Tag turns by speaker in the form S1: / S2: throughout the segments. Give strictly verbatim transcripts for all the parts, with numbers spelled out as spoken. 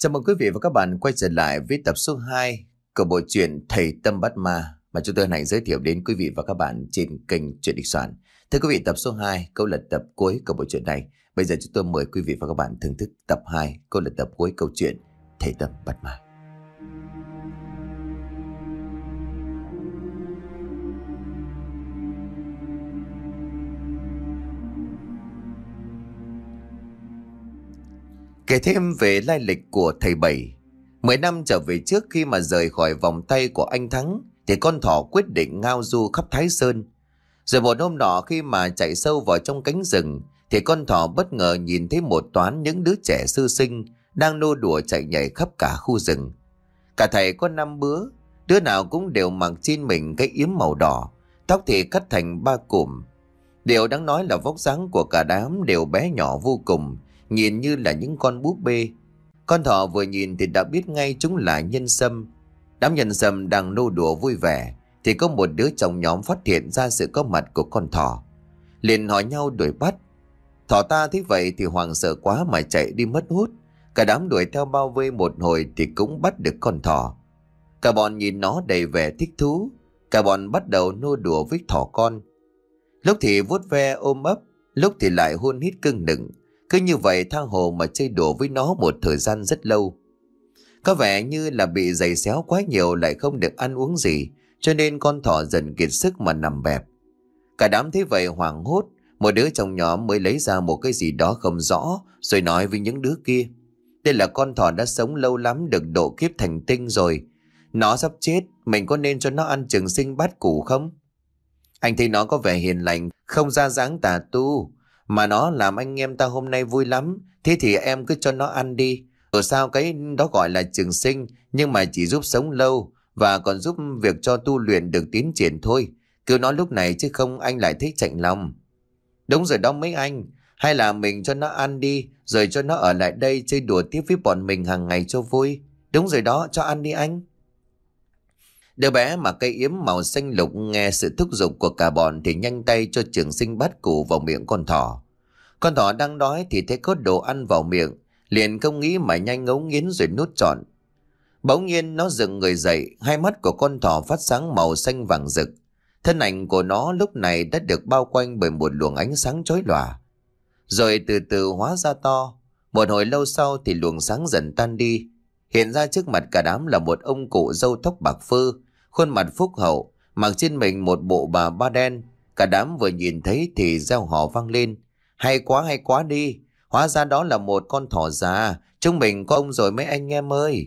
S1: Chào mừng quý vị và các bạn quay trở lại với tập số hai của bộ truyện Thầy Tâm Bắt Ma mà chúng tôi hân hạnh giới thiệu đến quý vị và các bạn trên kênh Truyện Địch Soạn. Thưa quý vị, tập số hai câu là tập cuối của bộ truyện này. Bây giờ chúng tôi mời quý vị và các bạn thưởng thức tập hai câu là tập cuối câu chuyện Thầy Tâm Bắt Ma. Kể thêm về lai lịch của thầy Bảy. Mười năm trở về trước, khi mà rời khỏi vòng tay của anh Thắng thì con thỏ quyết định ngao du khắp Thái Sơn. Rồi một hôm nọ, khi mà chạy sâu vào trong cánh rừng thì con thỏ bất ngờ nhìn thấy một toán những đứa trẻ sơ sinh đang nô đùa chạy nhảy khắp cả khu rừng. Cả thầy có năm bứa, đứa nào cũng đều mặc trên mình cái yếm màu đỏ, tóc thì cắt thành ba cụm. Điều đáng nói là vóc dáng của cả đám đều bé nhỏ vô cùng, nhìn như là những con búp bê. Con thỏ vừa nhìn thì đã biết ngay chúng là nhân sâm. Đám nhân sâm đang nô đùa vui vẻ thì có một đứa trong nhóm phát hiện ra sự có mặt của con thỏ, liền hỏi nhau đuổi bắt. Thỏ ta thấy vậy thì hoảng sợ quá mà chạy đi mất hút. Cả đám đuổi theo bao vây một hồi thì cũng bắt được con thỏ. Cả bọn nhìn nó đầy vẻ thích thú. Cả bọn bắt đầu nô đùa với thỏ con. Lúc thì vuốt ve ôm ấp, lúc thì lại hôn hít cưng nựng. Cứ như vậy tha hồ mà chơi đùa với nó một thời gian rất lâu. Có vẻ như là bị giày xéo quá nhiều, lại không được ăn uống gì, cho nên con thỏ dần kiệt sức mà nằm bẹp. Cả đám thấy vậy hoảng hốt. Một đứa trong nhóm mới lấy ra một cái gì đó không rõ, rồi nói với những đứa kia: đây là con thỏ đã sống lâu lắm, được độ kiếp thành tinh rồi. Nó sắp chết, mình có nên cho nó ăn trường sinh bát củ không? Anh thấy nó có vẻ hiền lành, không ra dáng tà tu, mà nó làm anh em ta hôm nay vui lắm. Thế thì em cứ cho nó ăn đi. Ở sao cái đó gọi là trường sinh, nhưng mà chỉ giúp sống lâu và còn giúp việc cho tu luyện được tiến triển thôi. Cứ nói lúc này chứ không anh lại thấy chạnh lòng. Đúng rồi đó mấy anh, hay là mình cho nó ăn đi, rồi cho nó ở lại đây chơi đùa tiếp với bọn mình hàng ngày cho vui. Đúng rồi đó, cho ăn đi anh. Đứa bé mà cây yếm màu xanh lục nghe sự thúc giục của cả bọn thì nhanh tay cho trường sinh bát củ vào miệng con thỏ. Con thỏ đang đói thì thấy có đồ ăn vào miệng, liền không nghĩ mà nhanh ngấu nghiến rồi nuốt trọn. Bỗng nhiên nó dựng người dậy, hai mắt của con thỏ phát sáng màu xanh vàng rực. Thân ảnh của nó lúc này đã được bao quanh bởi một luồng ánh sáng chói lòa, rồi từ từ hóa ra to. Một hồi lâu sau thì luồng sáng dần tan đi. Hiện ra trước mặt cả đám là một ông cụ râu tóc bạc phơ, khuôn mặt phúc hậu, mặc trên mình một bộ bà ba đen. Cả đám vừa nhìn thấy thì reo hò vang lên: hay quá, hay quá đi, hóa ra đó là một con thỏ già, chúng mình có ông rồi mấy anh em ơi.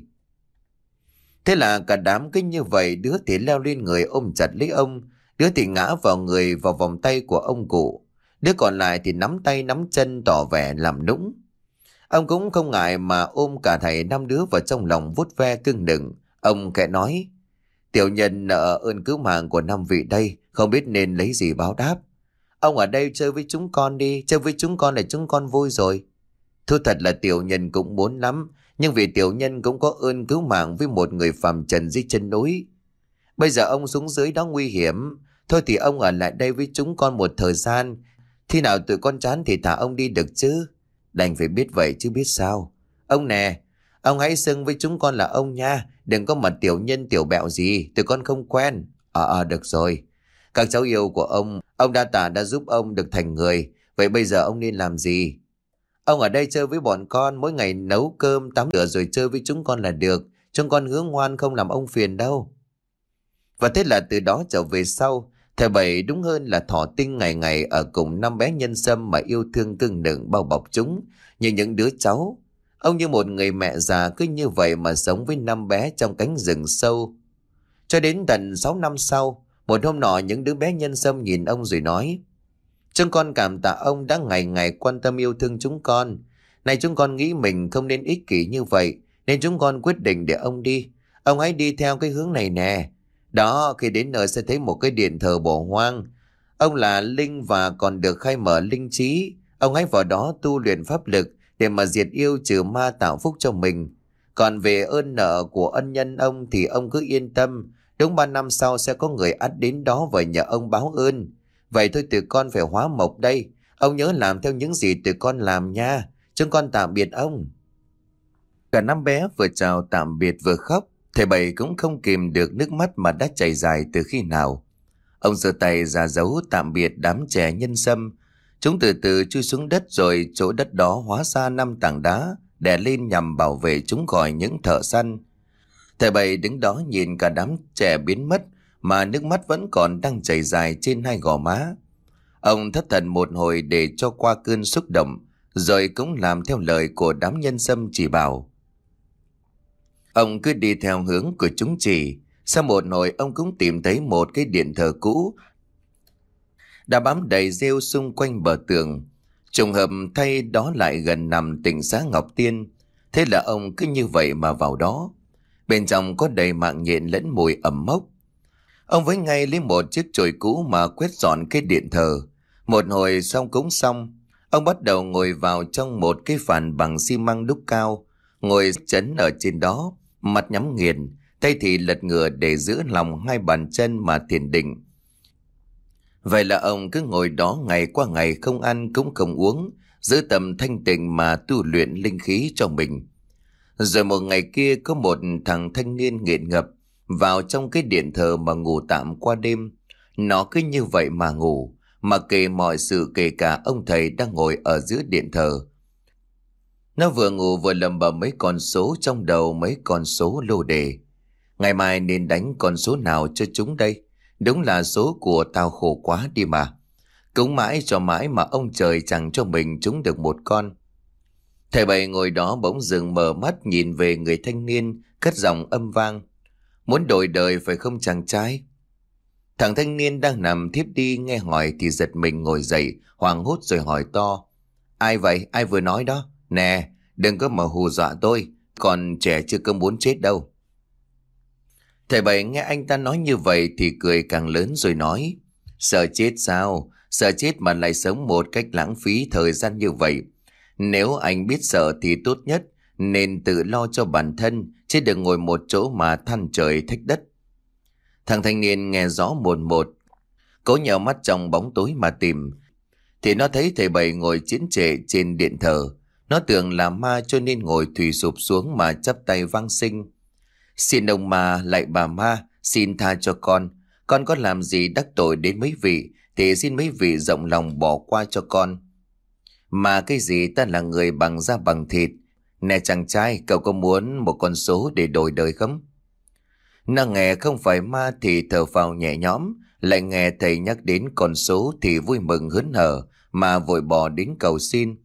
S1: Thế là cả đám cứ như vậy, đứa thì leo lên người ôm chặt lấy ông, đứa thì ngã vào người vào vòng tay của ông cụ, đứa còn lại thì nắm tay nắm chân tỏ vẻ làm nũng. Ông cũng không ngại mà ôm cả thảy năm đứa vào trong lòng vuốt ve cưng nựng. Ông khẽ nói: tiểu nhân nợ ơn cứu mạng của năm vị đây, không biết nên lấy gì báo đáp. Ông ở đây chơi với chúng con đi, chơi với chúng con là chúng con vui rồi. Thú thật là tiểu nhân cũng muốn lắm, nhưng vì tiểu nhân cũng có ơn cứu mạng với một người phàm trần dưới chân núi. Bây giờ ông xuống dưới đó nguy hiểm, thôi thì ông ở lại đây với chúng con một thời gian. Khi nào tụi con chán thì thả ông đi được chứ. Đành phải biết vậy chứ biết sao. Ông nè, ông hãy xưng với chúng con là ông nha, đừng có mà tiểu nhân tiểu bẹo gì, tụi con không quen. Ờ à, à, được rồi. Các cháu yêu của ông, ông Đa Tả đã giúp ông được thành người. Vậy bây giờ ông nên làm gì? Ông ở đây chơi với bọn con, mỗi ngày nấu cơm tắm rửa rồi chơi với chúng con là được. Chúng con hứa ngoan không làm ông phiền đâu. Và thế là từ đó trở về sau, thầy Bảy đúng hơn là thỏ tinh ngày ngày ở cùng năm bé nhân sâm mà yêu thương cưng nựng bao bọc chúng như những đứa cháu. Ông như một người mẹ già cứ như vậy mà sống với năm bé trong cánh rừng sâu. Cho đến tận sáu năm sau, một hôm nọ những đứa bé nhân sâm nhìn ông rồi nói: chúng con cảm tạ ông đã ngày ngày quan tâm yêu thương chúng con. Này chúng con nghĩ mình không nên ích kỷ như vậy, nên chúng con quyết định để ông đi. Ông hãy đi theo cái hướng này nè. Đó, khi đến nơi sẽ thấy một cái điện thờ bỏ hoang. Ông là linh và còn được khai mở linh trí. Ông hãy vào đó tu luyện pháp lực để mà diệt yêu trừ ma tạo phúc cho mình. Còn về ơn nợ của ân nhân ông thì ông cứ yên tâm. Đúng ba năm sau sẽ có người ắt đến đó và nhờ ông báo ơn. Vậy thôi tụi con phải hóa mộc đây. Ông nhớ làm theo những gì tụi con làm nha. Chúng con tạm biệt ông. Cả năm bé vừa chào tạm biệt vừa khóc. Thầy Bảy cũng không kìm được nước mắt mà đã chảy dài từ khi nào. Ông giơ tay ra dấu tạm biệt đám trẻ nhân sâm. Chúng từ từ chui xuống đất, rồi chỗ đất đó hóa ra năm tảng đá đè lên nhằm bảo vệ chúng khỏi những thợ săn. Thầy Bảy đứng đó nhìn cả đám trẻ biến mất mà nước mắt vẫn còn đang chảy dài trên hai gò má. Ông thất thần một hồi để cho qua cơn xúc động, rồi cũng làm theo lời của đám nhân sâm chỉ bảo. Ông cứ đi theo hướng của chúng chỉ. Sau một hồi ông cũng tìm thấy một cái điện thờ cũ đã bám đầy rêu xung quanh bờ tường. Trùng hợp thay đó lại gần nằm tỉnh xá Ngọc Tiên. Thế là ông cứ như vậy mà vào đó. Bên trong có đầy mạng nhện lẫn mùi ẩm mốc. Ông với ngay lấy một chiếc chổi cũ mà quét dọn cái điện thờ. Một hồi xong cúng xong, ông bắt đầu ngồi vào trong một cái phản bằng xi măng đúc cao, ngồi chấn ở trên đó, mặt nhắm nghiền, tay thì lật ngửa để giữ lòng hai bàn chân mà thiền định. Vậy là ông cứ ngồi đó ngày qua ngày, không ăn cũng không uống, giữ tầm thanh tịnh mà tu luyện linh khí cho mình. Rồi một ngày kia có một thằng thanh niên nghiện ngập vào trong cái điện thờ mà ngủ tạm qua đêm. Nó cứ như vậy mà ngủ, mà kể mọi sự, kể cả ông thầy đang ngồi ở giữa điện thờ. Nó vừa ngủ vừa lẩm bẩm mấy con số trong đầu, mấy con số lô đề. Ngày mai nên đánh con số nào cho chúng đây? Đúng là số của tao khổ quá đi mà. Cúng mãi cho mãi mà ông trời chẳng cho mình trúng được một con. Thầy Bảy ngồi đó bỗng dừng mở mắt nhìn về người thanh niên, cất giọng âm vang. Muốn đổi đời phải không chàng trai? Thằng thanh niên đang nằm thiếp đi nghe hỏi thì giật mình ngồi dậy, hoảng hốt rồi hỏi to. Ai vậy? Ai vừa nói đó? Nè, đừng có mà hù dọa tôi, còn trẻ chưa có muốn chết đâu. Thầy Bảy nghe anh ta nói như vậy thì cười càng lớn rồi nói. Sợ chết sao? Sợ chết mà lại sống một cách lãng phí thời gian như vậy. Nếu anh biết sợ thì tốt nhất nên tự lo cho bản thân, chứ đừng ngồi một chỗ mà than trời thách đất. Thằng thanh niên nghe rõ một một, cố nhào mắt trong bóng tối mà tìm, thì nó thấy thầy Bảy ngồi chiến trệ trên điện thờ. Nó tưởng là ma cho nên ngồi thùy sụp xuống mà chắp tay vang sinh. Xin ông ma, lại bà ma, xin tha cho con. Con có làm gì đắc tội đến mấy vị thì xin mấy vị rộng lòng bỏ qua cho con. Mà cái gì, ta là người bằng da bằng thịt. Nè chàng trai, cậu có muốn một con số để đổi đời không? Nó nghe không phải ma thì thở phào nhẹ nhõm, lại nghe thầy nhắc đến con số thì vui mừng hớn hở mà vội bỏ đến cầu xin.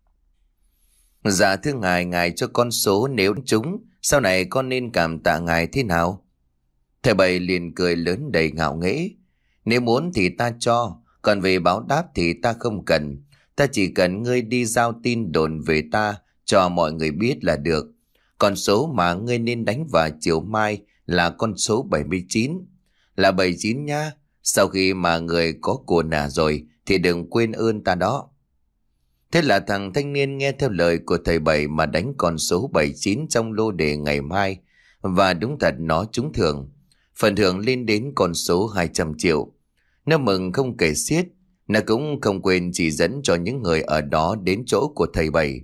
S1: Dạ thưa ngài, ngài cho con số nếu trúng, sau này con nên cảm tạ ngài thế nào? Thầy Bảy liền cười lớn đầy ngạo nghễ. Nếu muốn thì ta cho, còn về báo đáp thì ta không cần. Ta chỉ cần ngươi đi giao tin đồn về ta cho mọi người biết là được. Con số mà ngươi nên đánh vào chiều mai là con số bảy mươi chín. Là bảy mươi chín nha. Sau khi mà người có của nả rồi thì đừng quên ơn ta đó. Thế là thằng thanh niên nghe theo lời của thầy Bảy mà đánh con số bảy mươi chín trong lô đề ngày mai. Và đúng thật nó trúng thưởng. Phần thưởng lên đến con số hai trăm triệu. Nó mừng không kể xiết. Nó cũng không quên chỉ dẫn cho những người ở đó đến chỗ của thầy Bảy.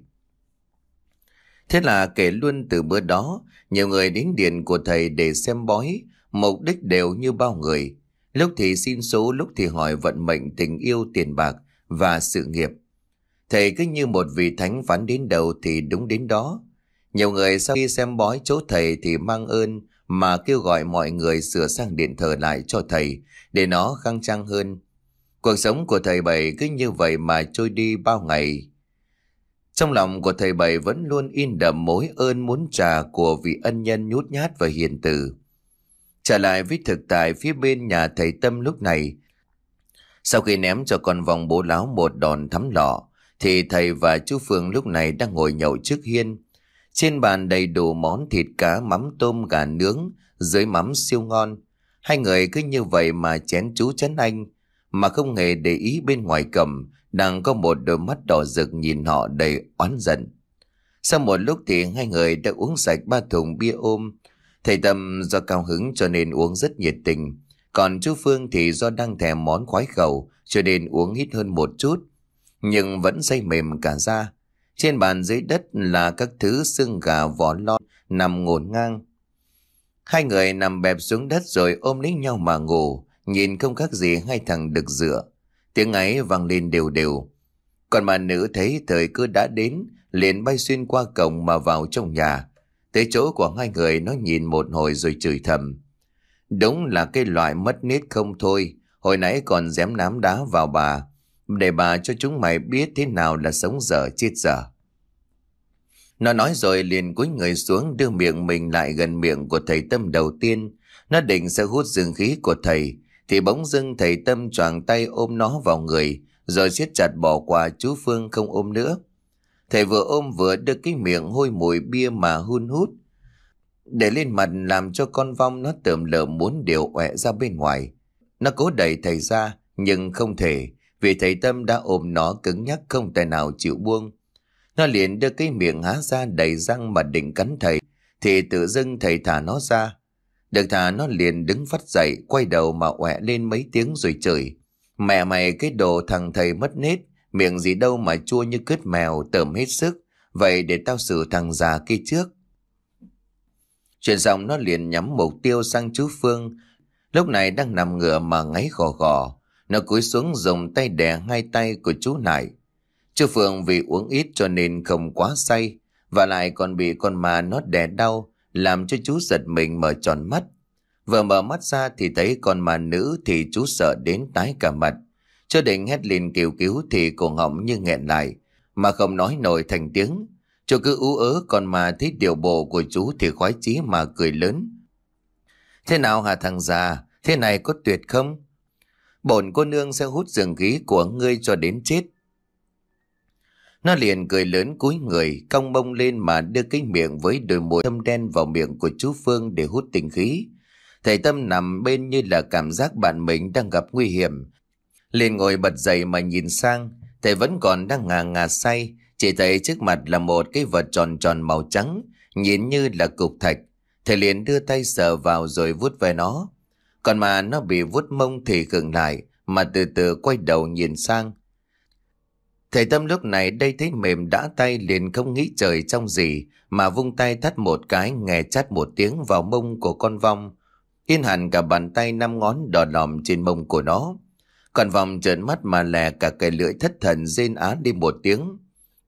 S1: Thế là kể luôn từ bữa đó, nhiều người đến điện của thầy để xem bói, mục đích đều như bao người. Lúc thì xin số, lúc thì hỏi vận mệnh, tình yêu, tiền bạc và sự nghiệp. Thầy cứ như một vị thánh, phán đến đâu thì đúng đến đó. Nhiều người sau khi xem bói chỗ thầy thì mang ơn mà kêu gọi mọi người sửa sang điện thờ lại cho thầy để nó khang trang hơn. Cuộc sống của thầy Bảy cứ như vậy mà trôi đi bao ngày. Trong lòng của thầy Bảy vẫn luôn in đậm mối ơn muốn trả của vị ân nhân nhút nhát và hiền từ. Trở lại với thực tại phía bên nhà thầy Tâm lúc này, sau khi ném cho con vòng bố láo một đòn thắm lọ, thì thầy và chú Phương lúc này đang ngồi nhậu trước hiên. Trên bàn đầy đủ món thịt cá, mắm tôm, gà nướng, dưới mắm siêu ngon. Hai người cứ như vậy mà chén chú chén anh, mà không hề để ý bên ngoài cầm đang có một đôi mắt đỏ rực nhìn họ đầy oán giận. Sau một lúc thì hai người đã uống sạch ba thùng bia ôm. Thầy Tâm do cao hứng cho nên uống rất nhiệt tình, còn chú Phương thì do đang thèm món khoái khẩu cho nên uống ít hơn một chút, nhưng vẫn say mềm cả da. Trên bàn dưới đất là các thứ xương gà vỏ lon nằm ngổn ngang. Hai người nằm bẹp xuống đất rồi ôm lấy nhau mà ngủ, nhìn không khác gì hai thằng đực dựa. Tiếng ấy vang lên đều đều. Còn bà nữ thấy thời cơ đã đến, liền bay xuyên qua cổng mà vào trong nhà. Tới chỗ của hai người nó nhìn một hồi rồi chửi thầm. Đúng là cái loại mất nết không thôi, hồi nãy còn dám ném đá vào bà, để bà cho chúng mày biết thế nào là sống dở chết dở. Nó nói rồi liền cúi người xuống đưa miệng mình lại gần miệng của thầy Tâm đầu tiên. Nó định sẽ hút dương khí của thầy, thì bỗng dưng thầy Tâm choàng tay ôm nó vào người, rồi siết chặt bỏ qua chú Phương không ôm nữa. Thầy vừa ôm vừa đưa cái miệng hôi mùi bia mà hun hút, để lên mặt làm cho con vong nó tởm lợm muốn điều ọe ra bên ngoài. Nó cố đẩy thầy ra, nhưng không thể, vì thầy Tâm đã ôm nó cứng nhắc không tài nào chịu buông. Nó liền đưa cái miệng há ra đầy răng mà định cắn thầy, thì tự dưng thầy thả nó ra. Được thả nó liền đứng phắt dậy, quay đầu mà ọe lên mấy tiếng rồi chửi. Mẹ mày cái đồ thằng thầy mất nết, miệng gì đâu mà chua như cứt mèo, tởm hết sức. Vậy để tao xử thằng già kia trước. Chuyện xong nó liền nhắm mục tiêu sang chú Phương. Lúc này đang nằm ngửa mà ngáy gò gò. Nó cúi xuống dùng tay đè hai tay của chú lại. Chú Phương vì uống ít cho nên không quá say, và lại còn bị con ma nó đè đau, làm cho chú giật mình mở tròn mắt. Vừa mở mắt ra thì thấy con ma nữ thì chú sợ đến tái cả mặt. Cho định hét lên kêu cứu thì cổ họng như nghẹn lại, mà không nói nổi thành tiếng. Chú cứ ú ớ, còn mà thấy điều bộ của chú thì khoái chí mà cười lớn. Thế nào hả thằng già, thế này có tuyệt không? Bổn cô nương sẽ hút dương khí của ngươi cho đến chết. Nó liền cười lớn cúi người, cong mông lên mà đưa cái miệng với đôi môi thâm đen vào miệng của chú Phương để hút tinh khí. Thầy Tâm nằm bên như là cảm giác bạn mình đang gặp nguy hiểm. Liền ngồi bật dậy mà nhìn sang, thầy vẫn còn đang ngà ngà say, chỉ thấy trước mặt là một cái vật tròn tròn màu trắng, nhìn như là cục thạch. Thầy liền đưa tay sờ vào rồi vuốt về nó. Còn mà nó bị vuốt mông thì khựng lại, mà từ từ quay đầu nhìn sang. Thầy Tâm lúc này đây thấy mềm đã tay liền không nghĩ trời trong gì, mà vung tay thắt một cái, nghe chát một tiếng vào mông của con vong. Yên hẳn cả bàn tay năm ngón đỏ lòm trên mông của nó. Con vong trợn mắt mà lè cả cái lưỡi thất thần rên á đi một tiếng.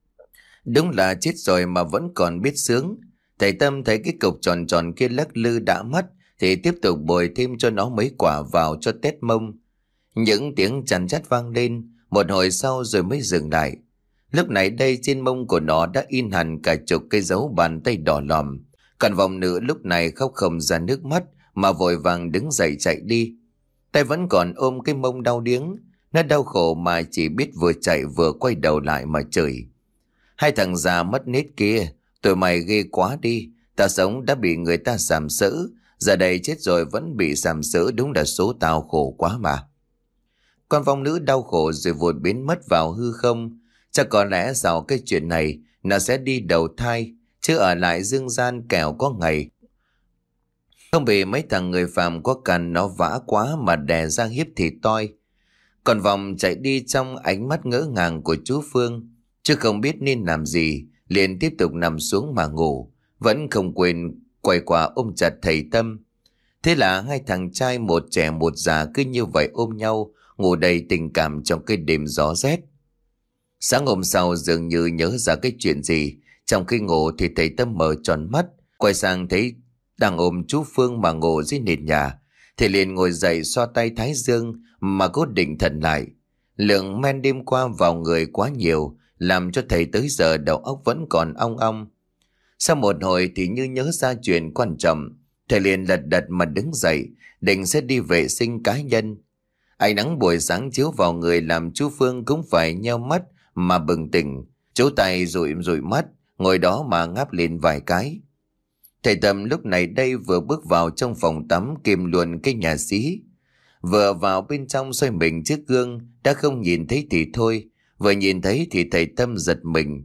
S1: Đúng là chết rồi mà vẫn còn biết sướng. Thầy Tâm thấy cái cục tròn tròn kia lắc lư đã mất, thì tiếp tục bồi thêm cho nó mấy quả vào cho tét mông. Những tiếng chằn chát vang lên, một hồi sau rồi mới dừng lại. Lúc này đây trên mông của nó đã in hẳn cả chục cái dấu bàn tay đỏ lòm. Còn vòng nữ lúc này khóc không ra nước mắt, mà vội vàng đứng dậy chạy đi. Tay vẫn còn ôm cái mông đau điếng. Nó đau khổ mà chỉ biết vừa chạy vừa quay đầu lại mà chửi. Hai thằng già mất nết kia, tụi mày ghê quá đi. Ta sống đã bị người ta sàm sỡ, giờ đây chết rồi vẫn bị sàm sỡ, đúng là số tao khổ quá mà. Con vong nữ đau khổ rồi vụt biến mất vào hư không. Chắc có lẽ sau cái chuyện này nó sẽ đi đầu thai, chứ ở lại dương gian kẻo có ngày không bị mấy thằng người phàm có cằn nó vã quá mà đè ra hiếp thịt toi. Còn vòng chạy đi trong ánh mắt ngỡ ngàng của chú Phương, chứ không biết nên làm gì, liền tiếp tục nằm xuống mà ngủ, vẫn không quên quay qua ôm chặt thầy Tâm. Thế là hai thằng trai một trẻ một già cứ như vậy ôm nhau, ngủ đầy tình cảm trong cái đêm gió rét. Sáng hôm sau dường như nhớ ra cái chuyện gì, trong khi ngủ thì thầy Tâm mở tròn mắt, quay sang thấy đang ôm chú Phương mà ngủ dưới nền nhà. Thầy liền ngồi dậy xoa tay thái dương mà cố định thần lại. Lượng men đêm qua vào người quá nhiều, làm cho thầy tới giờ đầu óc vẫn còn ong ong. Sau một hồi thì như nhớ ra chuyện quan trọng, thầy liền lật đật mà đứng dậy, định sẽ đi vệ sinh cá nhân. Ánh nắng buổi sáng chiếu vào người làm chú Phương cũng phải nheo mắt mà bừng tỉnh. Chú tay dụi dụi mắt, ngồi đó mà ngáp lên vài cái. Thầy Tâm lúc này đây vừa bước vào trong phòng tắm kiềm luôn cái nhà xí. Vừa vào bên trong xoay mình trước gương, đã không nhìn thấy thì thôi, vừa nhìn thấy thì thầy Tâm giật mình.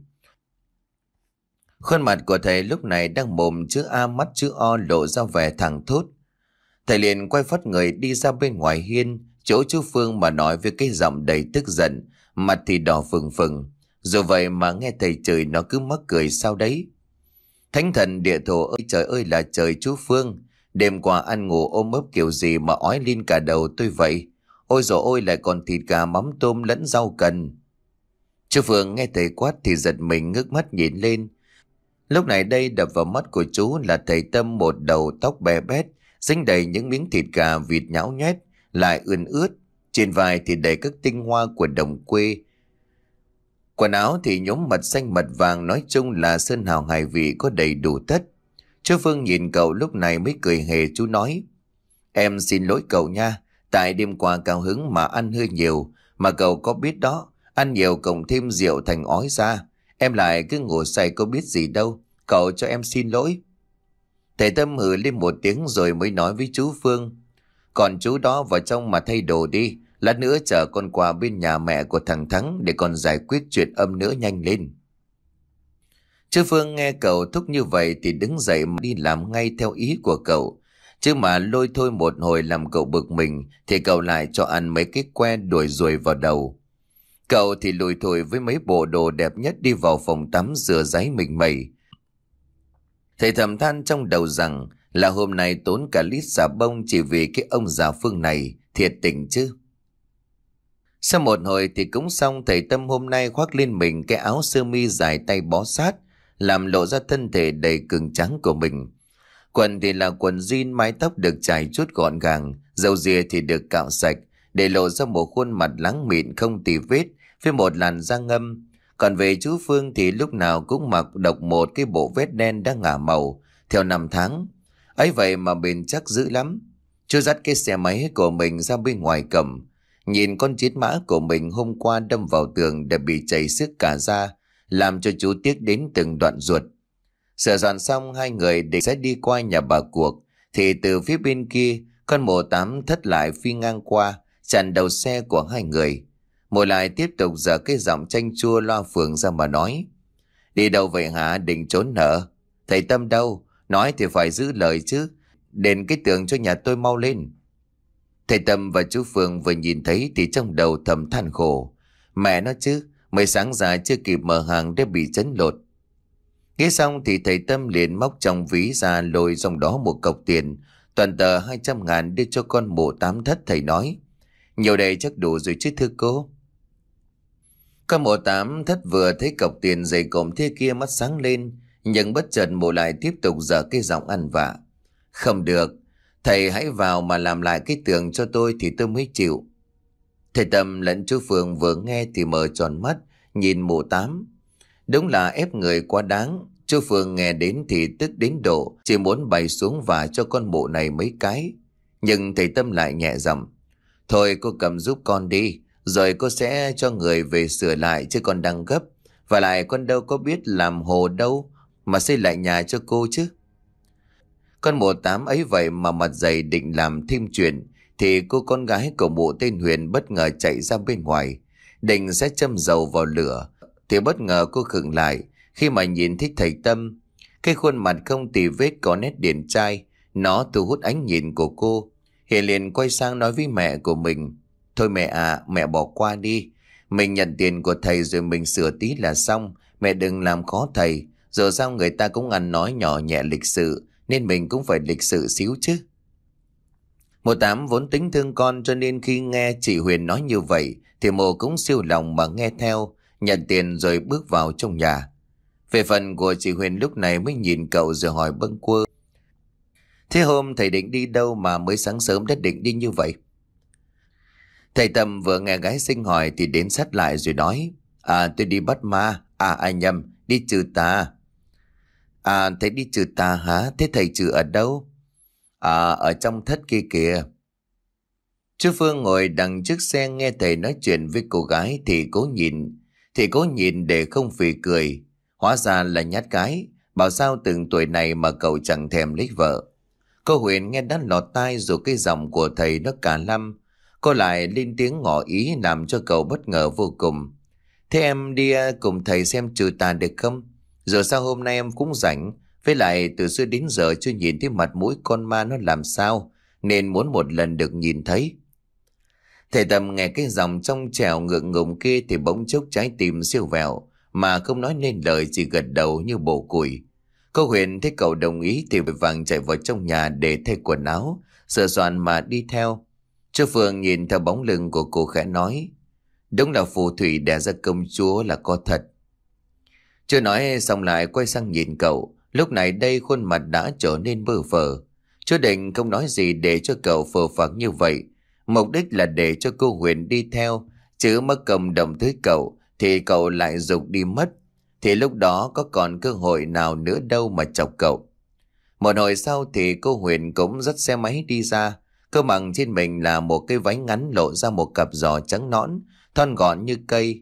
S1: Khuôn mặt của thầy lúc này đang mồm chữ A mắt chữ O lộ ra vẻ thẳng thốt. Thầy liền quay phắt người đi ra bên ngoài hiên, chỗ chú Phương mà nói với cái giọng đầy tức giận, mặt thì đỏ phừng phừng, Dù vậy mà nghe thầy chửi nó cứ mắc cười sao đấy. Thánh thần địa thổ ơi trời ơi là trời chú Phương. Đêm qua ăn ngủ ôm ấp kiểu gì mà ói lên cả đầu tôi vậy. Ôi dồi ôi lại còn thịt gà mắm tôm lẫn rau cần. Chú Phương nghe thầy quát thì giật mình ngước mắt nhìn lên. Lúc này đây đập vào mắt của chú là thầy Tâm, một đầu tóc bè bét, dính đầy những miếng thịt gà vịt nhão nhét, lại ươn ướt. Trên vai thì đầy các tinh hoa của đồng quê. Quần áo thì nhốm mật xanh mật vàng, nói chung là sơn hào hải vị có đầy đủ tất. Chú Phương nhìn cậu lúc này mới cười hề. Chú nói: Em xin lỗi cậu nha, tại đêm qua cao hứng mà ăn hơi nhiều. Mà cậu có biết đó, ăn nhiều cộng thêm rượu thành ói ra. Em lại cứ ngủ say có biết gì đâu. Cậu cho em xin lỗi. Thầy Tâm hừ lên một tiếng rồi mới nói với chú Phương: Còn chú đó vào trong mà thay đồ đi. Lát nữa chờ con qua bên nhà mẹ của thằng Thắng để còn giải quyết chuyện âm nữa, nhanh lên. Chú Phương nghe cậu thúc như vậy thì đứng dậy mà đi làm ngay theo ý của cậu. Chứ mà lôi thôi một hồi làm cậu bực mình thì cậu lại cho ăn mấy cái que đuổi ruồi vào đầu. Cậu thì lùi thổi với mấy bộ đồ đẹp nhất đi vào phòng tắm rửa ráy mình mẩy. Thầy thầm than trong đầu rằng là hôm nay tốn cả lít xà bông chỉ vì cái ông già Phương này, thiệt tình chứ. Sau một hồi thì cũng xong. Thầy Tâm hôm nay khoác lên mình cái áo sơ mi dài tay bó sát, làm lộ ra thân thể đầy cường tráng của mình. Quần thì là quần jean, mái tóc được chải chuốt gọn gàng, râu ria thì được cạo sạch, để lộ ra một khuôn mặt láng mịn không tì vết với một làn da ngâm. Còn về chú Phương thì lúc nào cũng mặc độc một cái bộ vest đen đã ngả màu theo năm tháng. Ấy vậy mà bền chắc dữ lắm. Chú dắt cái xe máy của mình ra bên ngoài cầm, nhìn con chiến mã của mình hôm qua đâm vào tường đã bị chảy xước cả da, làm cho chú tiếc đến từng đoạn ruột. Sửa soạn xong, hai người định sẽ đi qua nhà bà Cuộc thì từ phía bên kia con mồ tám thất lại phi ngang qua, chặn đầu xe của hai người. Mồ lại tiếp tục giở cái giọng chanh chua loa phường ra mà nói: Đi đâu vậy hả, định trốn nợ? Thầy Tâm đâu? Nói thì phải giữ lời chứ. Đền cái tường cho nhà tôi mau lên. Thầy Tâm và chú Phương vừa nhìn thấy thì trong đầu thầm than khổ: Mẹ nó chứ, mới sáng ra chưa kịp mở hàng đã bị chấn lột. Nghe xong thì thầy Tâm liền móc trong ví ra lôi trong đó một cọc tiền, toàn tờ hai trăm ngàn đưa cho con mụ tám thất. Thầy nói: Nhiều đây chắc đủ rồi chứ thưa cô. Con mụ tám thất vừa thấy cọc tiền dày cộm thế kia mắt sáng lên, nhưng bất chợt mụ lại tiếp tục dở cái giọng ăn vạ: Không được, thầy hãy vào mà làm lại cái tường cho tôi thì tôi mới chịu. Thầy Tâm lẫn chú Phương vừa nghe thì mở tròn mắt nhìn mụ tám. Đúng là ép người quá đáng. Chú Phương nghe đến thì tức đến độ chỉ muốn bày xuống và cho con mụ này mấy cái. Nhưng thầy Tâm lại nhẹ giọng: Thôi cô cầm giúp con đi, rồi cô sẽ cho người về sửa lại chứ con đang gấp. Và lại con đâu có biết làm hồ đâu mà xây lại nhà cho cô chứ. Con mụ tám ấy vậy mà mặt dày định làm thêm chuyện thì cô con gái của mụ tên Huyền bất ngờ chạy ra bên ngoài, định sẽ châm dầu vào lửa. Thì bất ngờ cô khựng lại khi mà nhìn thấy thầy Tâm. Cái khuôn mặt không tì vết có nét điển trai, nó thu hút ánh nhìn của cô. Hiền liền quay sang nói với mẹ của mình: Thôi mẹ à, mẹ bỏ qua đi. Mình nhận tiền của thầy rồi mình sửa tí là xong. Mẹ đừng làm khó thầy. Giờ sao người ta cũng ăn nói nhỏ nhẹ lịch sự, nên mình cũng phải lịch sự xíu chứ. Mụ Tám vốn tính thương con, cho nên khi nghe chị Huyền nói như vậy thì mụ cũng siêu lòng mà nghe theo, nhận tiền rồi bước vào trong nhà. Về phần của chị Huyền lúc này mới nhìn cậu rồi hỏi bâng quơ: Thế hôm thầy định đi đâu mà mới sáng sớm đã định đi như vậy? Thầy Tâm vừa nghe gái xinh hỏi thì đến sát lại rồi nói: À tôi đi bắt ma. À ai nhầm, đi trừ tà. À thầy đi trừ tà hả? Thế thầy trừ ở đâu? À ở trong thất kia kìa. Chú Phương ngồi đằng trước xe nghe thầy nói chuyện với cô gái thì cố nhìn Thì cố nhìn để không phì cười. Hóa ra là nhát gái. Bảo sao từng tuổi này mà cậu chẳng thèm lấy vợ. Cô Huyền nghe đã lọt tai rồi cái giọng của thầy nó cả lăm. Cô lại lên tiếng ngỏ ý làm cho cậu bất ngờ vô cùng. Thế em đi cùng thầy xem trừ tà được không? Giờ sao hôm nay em cũng rảnh. Với lại từ xưa đến giờ chưa nhìn thấy mặt mũi con ma nó làm sao, nên muốn một lần được nhìn thấy. Thầy Tâm nghe cái giọng trong trẻo ngượng ngùng kia thì bỗng chốc trái tim siêu vẹo. mà không nói nên lời, chỉ gật đầu như bổ củi. Cô Huyền thấy cậu đồng ý thì vội vàng chạy vào trong nhà để thay quần áo, sửa soạn mà đi theo. Chú Phương nhìn theo bóng lưng của cô khẽ nói: đúng là phù thủy đẻ ra công chúa là có thật. Chưa nói xong lại quay sang nhìn cậu. Lúc này đây khuôn mặt đã trở nên bơ phờ. Chú định không nói gì để cho cậu phờ phạc như vậy. Mục đích là để cho cô Huyền đi theo, chứ mất công động tới cậu thì cậu lại giục đi mất. Thì lúc đó có còn cơ hội nào nữa đâu mà chọc cậu. Một hồi sau thì cô Huyền cũng dắt xe máy đi ra. Cô mặc trên mình là một cái váy ngắn lộ ra một cặp giò trắng nõn, thon gọn như cây.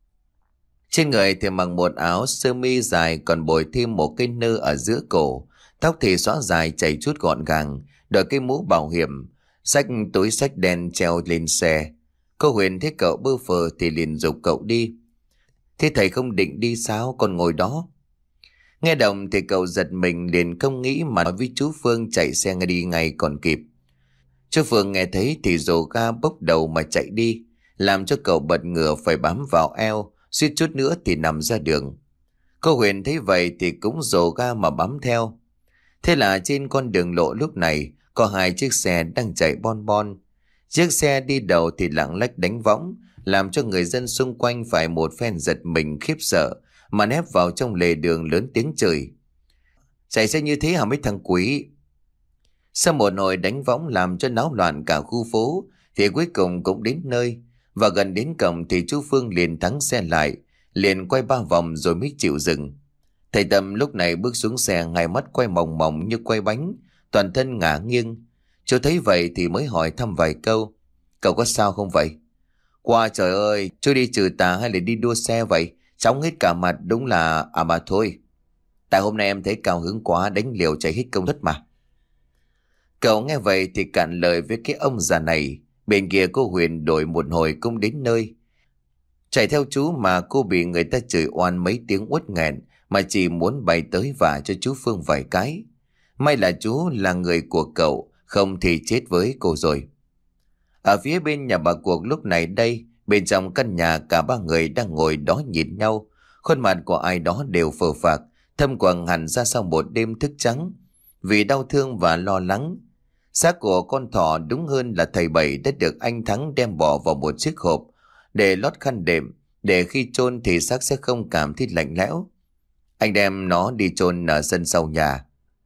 S1: Trên người thì mặc một áo sơ mi dài, còn bồi thêm một cái nơ ở giữa cổ. Tóc thì xõa dài chảy chút gọn gàng, đội cái mũ bảo hiểm, xách túi xách đen treo lên xe. Cô Huyền thấy cậu bơ phờ thì liền giục cậu đi. Thế thầy không định đi sao, còn ngồi đó? Nghe động thì cậu giật mình, liền không nghĩ mà nói với chú Phương chạy xe ngay đi ngay còn kịp. Chú Phương nghe thấy thì rồ ga bốc đầu mà chạy đi, làm cho cậu bật ngửa phải bám vào eo, suýt chút nữa thì nằm ra đường. Cô Huyền thấy vậy thì cũng rồ ga mà bám theo. Thế là trên con đường lộ lúc này có hai chiếc xe đang chạy bon bon. Chiếc xe đi đầu thì lạng lách đánh võng, làm cho người dân xung quanh phải một phen giật mình khiếp sợ, mà nép vào trong lề đường lớn tiếng chửi: chạy xe như thế hả mấy thằng quỷ? Sau một hồi đánh võng làm cho náo loạn cả khu phố thì cuối cùng cũng đến nơi. Và gần đến cổng thì chú Phương liền thắng xe lại, liền quay ba vòng rồi mới chịu dừng. Thầy Tâm lúc này bước xuống xe, hai mắt quay mòng mòng như quay bánh, toàn thân ngả nghiêng. Chú thấy vậy thì mới hỏi thăm vài câu: cậu có sao không vậy? Qua trời ơi, chú đi trừ tà hay là đi đua xe vậy? Chóng hết cả mặt, đúng là... À mà thôi, tại hôm nay em thấy cao hứng quá, đánh liều chạy hết công suất mà. Cậu nghe vậy thì cạn lời với cái ông già này. Bên kia cô Huyền đổi một hồi cũng đến nơi. Chạy theo chú mà cô bị người ta chửi oan mấy tiếng uất nghẹn, mà chỉ muốn bay tới vả cho chú Phương vài cái. May là chú là người của cậu, không thì chết với cô rồi. Ở phía bên nhà bà Cuộc lúc này đây, bên trong căn nhà cả ba người đang ngồi đó nhìn nhau. Khuôn mặt của ai đó đều phờ phạc, thâm quầng hẳn ra sau một đêm thức trắng, vì đau thương và lo lắng. Xác của con thỏ, đúng hơn là thầy Bảy, đã được anh Thắng đem bỏ vào một chiếc hộp để lót khăn đệm, để khi chôn thì xác sẽ không cảm thấy lạnh lẽo. Anh đem nó đi chôn ở sân sau nhà.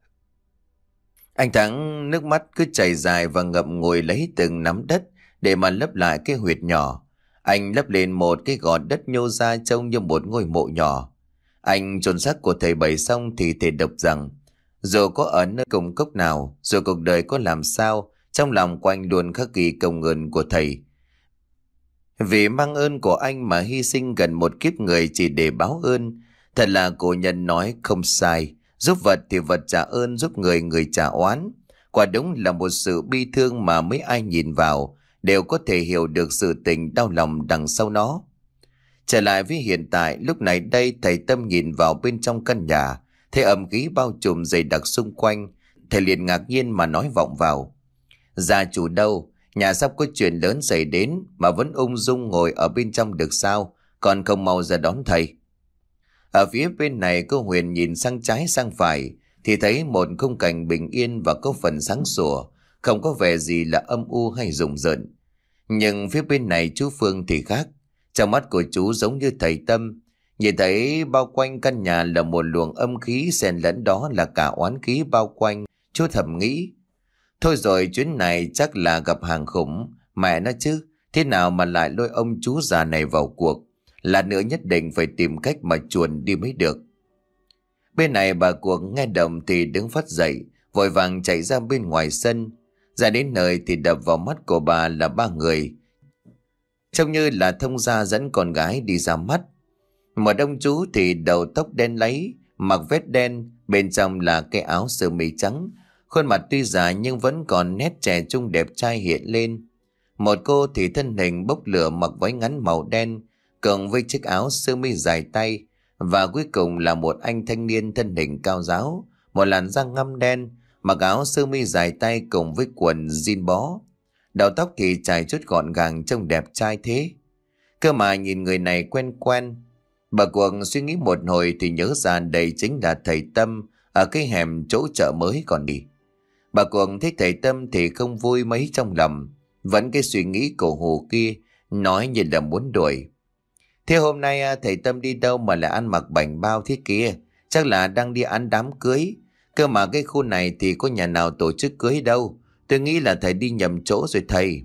S1: Anh Thắng nước mắt cứ chảy dài và ngậm ngùi lấy từng nắm đất để mà lấp lại cái huyệt nhỏ. Anh lấp lên một cái gò đất nhô ra trông như một ngôi mộ nhỏ. Anh chôn xác của thầy Bảy xong thì thề độc rằng dù có ở nơi cùng cốc nào, dù cuộc đời có làm sao, trong lòng của anh luôn khắc ghi công ơn của thầy. Vì mang ơn của anh mà hy sinh gần một kiếp người chỉ để báo ơn. Thật là cổ nhân nói không sai, giúp vật thì vật trả ơn, giúp người người trả oán. Quả đúng là một sự bi thương mà mấy ai nhìn vào đều có thể hiểu được sự tình đau lòng đằng sau nó. Trở lại với hiện tại, lúc này đây thầy Tâm nhìn vào bên trong căn nhà, thấy ẩm khí bao trùm dày đặc xung quanh. Thầy liền ngạc nhiên mà nói vọng vào: gia chủ đâu? Nhà sắp có chuyện lớn xảy đến mà vẫn ung dung ngồi ở bên trong được sao? Còn không mau ra đón thầy. Ở phía bên này cô Huyền nhìn sang trái sang phải thì thấy một khung cảnh bình yên và có phần sáng sủa, không có vẻ gì là âm u hay rùng rợn. Nhưng phía bên này chú Phương thì khác. Trong mắt của chú giống như thầy Tâm, nhìn thấy bao quanh căn nhà là một luồng âm khí, xen lẫn đó là cả oán khí bao quanh. Chú thầm nghĩ: thôi rồi, chuyến này chắc là gặp hàng khủng. Mẹ nó chứ, thế nào mà lại lôi ông chú già này vào cuộc? Lát nữa nhất định phải tìm cách mà chuồn đi mới được. Bên này bà Cuộc nghe động thì đứng phát dậy, vội vàng chạy ra bên ngoài sân. Ra đến nơi thì đập vào mắt của bà là ba người, trông như là thông gia dẫn con gái đi ra mắt. Một ông chú thì đầu tóc đen láy, mặc vest đen, bên trong là cái áo sơ mi trắng. Khuôn mặt tuy già nhưng vẫn còn nét trẻ trung đẹp trai hiện lên. Một cô thì thân hình bốc lửa, mặc váy ngắn màu đen cộng với chiếc áo sơ mi dài tay. Và cuối cùng là một anh thanh niên thân hình cao ráo, một làn da ngăm đen, mặc áo sơ mi dài tay cùng với quần jean bó. Đầu tóc thì chải chút gọn gàng trông đẹp trai thế. Cơ mà nhìn người này quen quen. Bà Cuộc suy nghĩ một hồi thì nhớ ra đây chính là thầy Tâm ở cái hẻm chỗ chợ mới còn đi. Bà Cuộc thấy thầy Tâm thì không vui mấy trong lòng, vẫn cái suy nghĩ cổ hủ kia, nói như là muốn đuổi. Thế hôm nay thầy Tâm đi đâu mà lại ăn mặc bảnh bao thế kia? Chắc là đang đi ăn đám cưới. Cơ mà cái khu này thì có nhà nào tổ chức cưới đâu. Tôi nghĩ là thầy đi nhầm chỗ rồi thầy.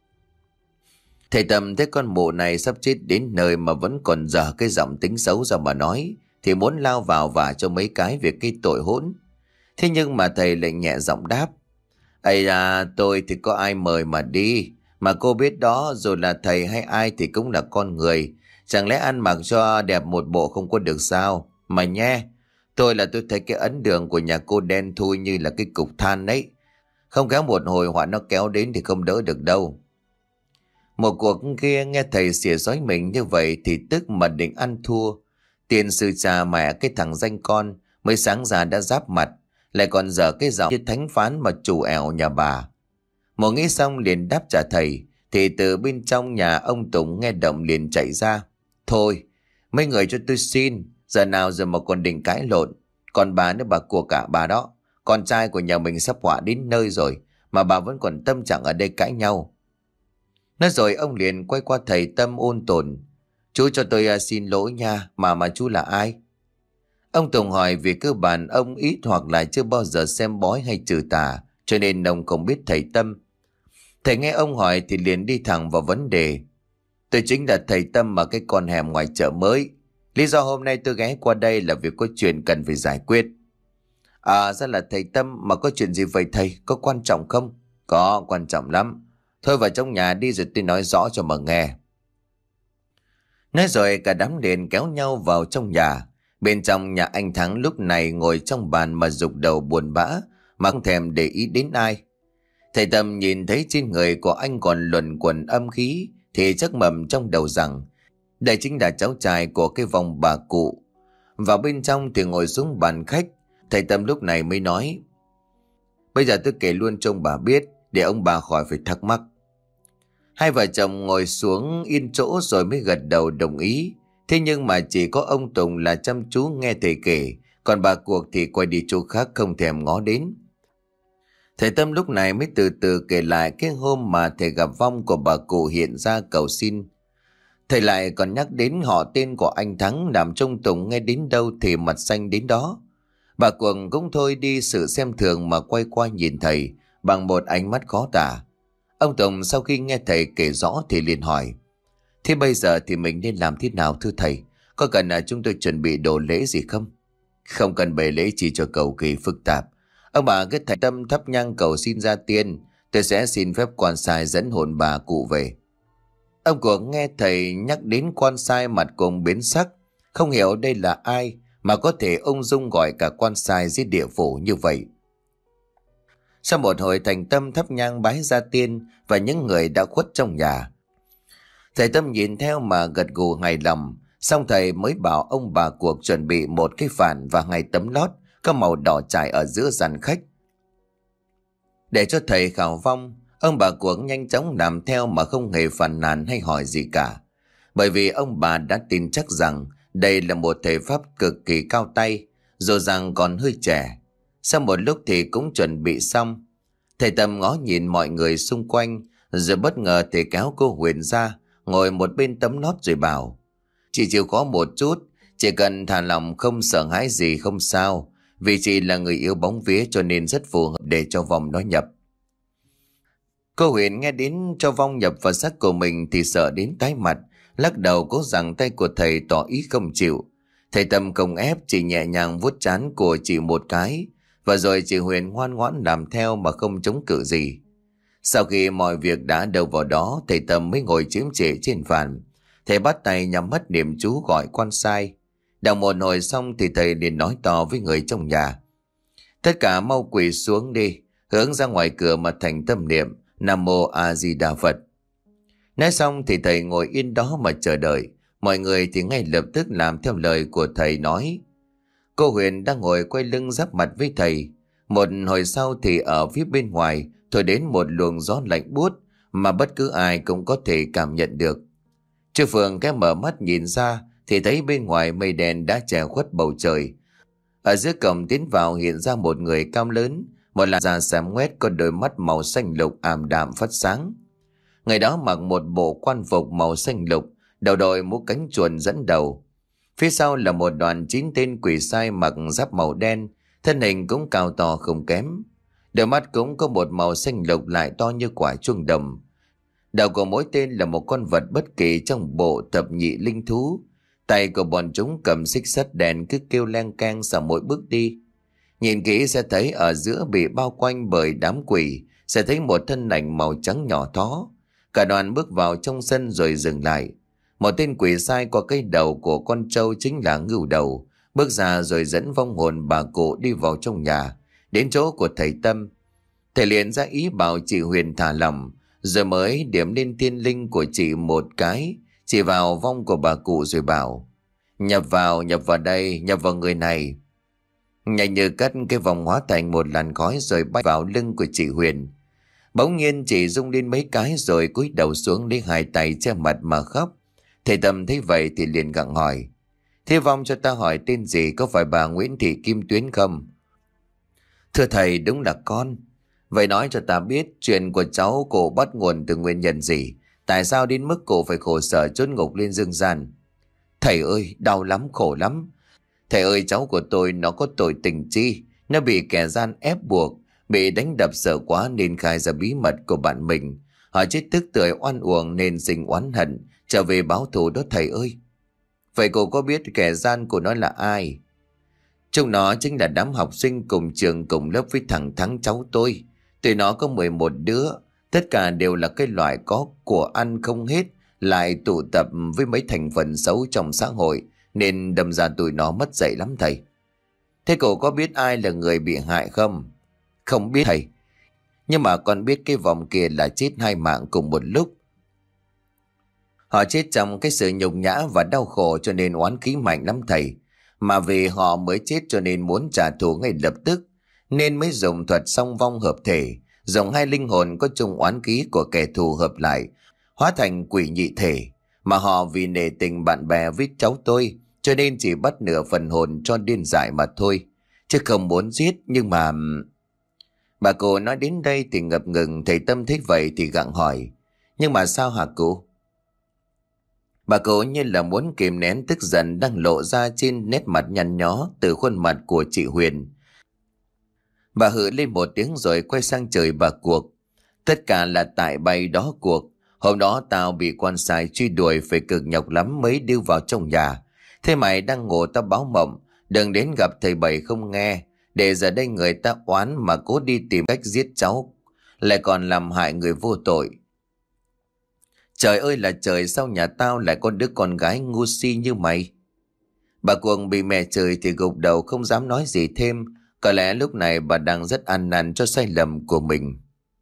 S1: Thầy Tâm thấy con mụ này sắp chết đến nơi mà vẫn còn dở cái giọng tính xấu ra mà nói, thì muốn lao vào vả cho mấy cái việc cái tội hỗn. Thế nhưng mà thầy lại nhẹ giọng đáp: "Ây là tôi thì có ai mời mà đi. Mà cô biết đó, rồi là thầy hay ai thì cũng là con người. Chẳng lẽ ăn mặc cho đẹp một bộ không có được sao? Mà nhé, tôi là tôi thấy cái ấn đường của nhà cô đen thui như là cái cục than đấy. Không kéo một hồi họa nó kéo đến thì không đỡ được đâu." Một cuộc kia nghe thầy xỉa xói mình như vậy thì tức mà định ăn thua. Tiền sư cha mẹ cái thằng danh con mới sáng ra đã giáp mặt, lại còn dở cái giọng như thánh phán mà chủ ẻo nhà bà. Một nghĩ xong liền đáp trả thầy, thì từ bên trong nhà ông Tùng nghe động liền chạy ra: "Thôi, mấy người cho tôi xin, giờ nào giờ mà còn định cãi lộn. Còn bà nữa, bà của cả bà đó, con trai của nhà mình sắp họa đến nơi rồi, mà bà vẫn còn tâm trạng ở đây cãi nhau." Nói rồi ông liền quay qua thầy Tâm ôn tồn: "Chú cho tôi uh, xin lỗi nha, mà mà chú là ai?" Ông Tùng hỏi vì cơ bản ông ít hoặc là chưa bao giờ xem bói hay trừ tà, cho nên ông không biết thầy Tâm. Thầy nghe ông hỏi thì liền đi thẳng vào vấn đề: "Tôi chính là thầy Tâm mà cái con hẻm ngoài chợ mới. Lý do hôm nay tôi ghé qua đây là việc có chuyện cần phải giải quyết." "À, ra là thầy Tâm, mà có chuyện gì vậy thầy, có quan trọng không?" "Có, quan trọng lắm. Thôi vào trong nhà đi rồi tôi nói rõ cho mà nghe." Nói rồi cả đám liền kéo nhau vào trong nhà. Bên trong nhà anh Thắng lúc này ngồi trong bàn mà rục đầu buồn bã, mà không thèm để ý đến ai. Thầy Tâm nhìn thấy trên người của anh còn luẩn quẩn âm khí thì chắc mầm trong đầu rằng đây chính là cháu trai của cái vong bà cụ. Vào bên trong thì ngồi xuống bàn khách. Thầy Tâm lúc này mới nói: "Bây giờ tôi kể luôn cho ông bà biết, để ông bà khỏi phải thắc mắc." Hai vợ chồng ngồi xuống yên chỗ rồi mới gật đầu đồng ý. Thế nhưng mà chỉ có ông Tùng là chăm chú nghe thầy kể, còn bà Cuộc thì quay đi chỗ khác không thèm ngó đến. Thầy Tâm lúc này mới từ từ kể lại cái hôm mà thầy gặp vong của bà cụ hiện ra cầu xin. Thầy lại còn nhắc đến họ tên của anh Thắng, làm trong Tùng nghe đến đâu thì mặt xanh đến đó. Bà Cuộc cũng thôi đi sự xem thường mà quay qua nhìn thầy bằng một ánh mắt khó tả. Ông Tùng sau khi nghe thầy kể rõ thì liền hỏi: "Thế bây giờ thì mình nên làm thế nào thưa thầy? Có cần là chúng tôi chuẩn bị đồ lễ gì không?" "Không cần bày lễ chi cho cầu kỳ phức tạp. Ông bà cứ thành tâm thắp nhang cầu xin ra tiên, tôi sẽ xin phép quan sai dẫn hồn bà cụ về." Ông Cuộc nghe thầy nhắc đến quan sai mặt cùng biến sắc, không hiểu đây là ai mà có thể ung dung gọi cả quan sai dưới địa phủ như vậy. Sau một hồi thành tâm thắp nhang bái gia tiên và những người đã khuất trong nhà, thầy Tâm nhìn theo mà gật gù hài lòng. Xong thầy mới bảo ông bà Cuộc chuẩn bị một cái phản và hai tấm lót có màu đỏ trải ở giữa gian khách để cho thầy khảo vong. Ông bà Cuộc nhanh chóng làm theo mà không hề phàn nàn hay hỏi gì cả, bởi vì ông bà đã tin chắc rằng đây là một thầy pháp cực kỳ cao tay, dù rằng còn hơi trẻ. Sau một lúc thì cũng chuẩn bị xong. Thầy Tâm ngó nhìn mọi người xung quanh, rồi bất ngờ thầy kéo cô Huyền ra ngồi một bên tấm lót rồi bảo: "Chị chịu khó một chút, chỉ cần thả lòng không sợ hãi gì không sao, vì chị là người yêu bóng vía cho nên rất phù hợp để cho vong nó nhập." Cô Huyền nghe đến cho vong nhập vào xác của mình thì sợ đến tái mặt, lắc đầu cố rằng tay của thầy tỏ ý không chịu. Thầy Tâm không ép, chỉ nhẹ nhàng vuốt trán của chị một cái, và rồi chị Huyền ngoan ngoãn làm theo mà không chống cự gì. Sau khi mọi việc đã đâu vào đó, thầy Tâm mới ngồi chiếm trệ trên phản. Thầy bắt tay nhắm mắt niệm chú gọi quan sai. Đọc một hồi xong thì thầy liền nói to với người trong nhà: "Tất cả mau quỳ xuống đi, hướng ra ngoài cửa mà thành tâm niệm Nam Mô A Di Đà Phật." Nói xong thì thầy ngồi yên đó mà chờ đợi. Mọi người thì ngay lập tức làm theo lời của thầy nói. Cô Huyền đang ngồi quay lưng giáp mặt với thầy. Một hồi sau thì ở phía bên ngoài thổi đến một luồng gió lạnh buốt mà bất cứ ai cũng có thể cảm nhận được. Chú Phương cái mở mắt nhìn ra thì thấy bên ngoài mây đen đã che khuất bầu trời. Ở giữa cổng tiến vào hiện ra một người cao lớn, một làn da xám ngoét, có đôi mắt màu xanh lục ảm đạm phát sáng. Người đó mặc một bộ quan phục màu xanh lục, đầu đội mũ cánh chuồn dẫn đầu. Phía sau là một đoàn chín tên quỷ sai mặc giáp màu đen, thân hình cũng cao to không kém. Đôi mắt cũng có một màu xanh lục lại to như quả chuông đồng. Đầu của mỗi tên là một con vật bất kỳ trong bộ thập nhị linh thú. Tay của bọn chúng cầm xích sắt đèn cứ kêu leng keng sau mỗi bước đi. Nhìn kỹ sẽ thấy ở giữa bị bao quanh bởi đám quỷ, sẽ thấy một thân ảnh màu trắng nhỏ thó. Cả đoàn bước vào trong sân rồi dừng lại. Một tên quỷ sai qua cái đầu của con trâu chính là Ngưu Đầu, bước ra rồi dẫn vong hồn bà cụ đi vào trong nhà, đến chỗ của thầy Tâm. Thầy liền ra ý bảo chị Huyền thả lỏng, rồi mới điểm lên thiên linh của chị một cái, chỉ vào vong của bà cụ rồi bảo: nhập vào, nhập vào đây, nhập vào người này. Nhanh như cắt, cái vòng hóa thành một làn khói rồi bay vào lưng của chị Huyền. Bỗng nhiên chị rung lên mấy cái rồi cúi đầu xuống lấy hai tay che mặt mà khóc. Thầy Tâm thấy vậy thì liền gặng hỏi: thế vong cho ta hỏi tên gì, có phải bà Nguyễn Thị Kim Tuyến không? Thưa thầy, đúng là con. Vậy nói cho ta biết chuyện của cháu cổ bắt nguồn từ nguyên nhân gì, tại sao đến mức cổ phải khổ sở chốn ngục lên dương gian? Thầy ơi, đau lắm, khổ lắm. Thầy ơi, cháu của tôi nó có tội tình chi, nó bị kẻ gian ép buộc, bị đánh đập sợ quá nên khai ra bí mật của bạn mình. Họ chết tức tưởi oan uổng nên sinh oán hận, trở về báo thù đó thầy ơi. Vậy cô có biết kẻ gian của nó là ai? Chúng nó chính là đám học sinh cùng trường cùng lớp với thằng Thắng cháu tôi. Tụi nó có mười một đứa, tất cả đều là cái loại có của ăn không hết, lại tụ tập với mấy thành phần xấu trong xã hội, nên đâm ra tụi nó mất dạy lắm thầy. Thế cậu có biết ai là người bị hại không? Không biết thầy. Nhưng mà con biết cái vòng kia là chết hai mạng cùng một lúc. Họ chết trong cái sự nhục nhã và đau khổ cho nên oán khí mạnh lắm thầy. Mà vì họ mới chết cho nên muốn trả thù ngay lập tức, nên mới dùng thuật song vong hợp thể, dùng hai linh hồn có chung oán khí của kẻ thù hợp lại, hóa thành quỷ nhị thể. Mà họ vì nể tình bạn bè với cháu tôi, cho nên chỉ bắt nửa phần hồn cho điên dại mà thôi, chứ không muốn giết. Nhưng mà... Bà cụ nói đến đây thì ngập ngừng. Thầy Tâm thấy vậy thì gặng hỏi: nhưng mà sao hả cụ? Bà cụ như là muốn kìm nén tức giận đang lộ ra trên nét mặt nhăn nhó từ khuôn mặt của chị Huyền. Bà hự lên một tiếng rồi quay sang trời bà cuộc: tất cả là tại bay đó cuộc. Hôm đó tao bị quan sai truy đuổi phải cực nhọc lắm mới đưa vào trong nhà. Thế mày đang ngủ tao báo mộng, đừng đến gặp thầy Bảy không nghe. Để giờ đây người ta oán mà cố đi tìm cách giết cháu, lại còn làm hại người vô tội. Trời ơi là trời, sao nhà tao lại có đứa con gái ngu si như mày? Bà Cuồng bị mẹ chửi thì gục đầu không dám nói gì thêm. Có lẽ lúc này bà đang rất ăn năn cho sai lầm của mình.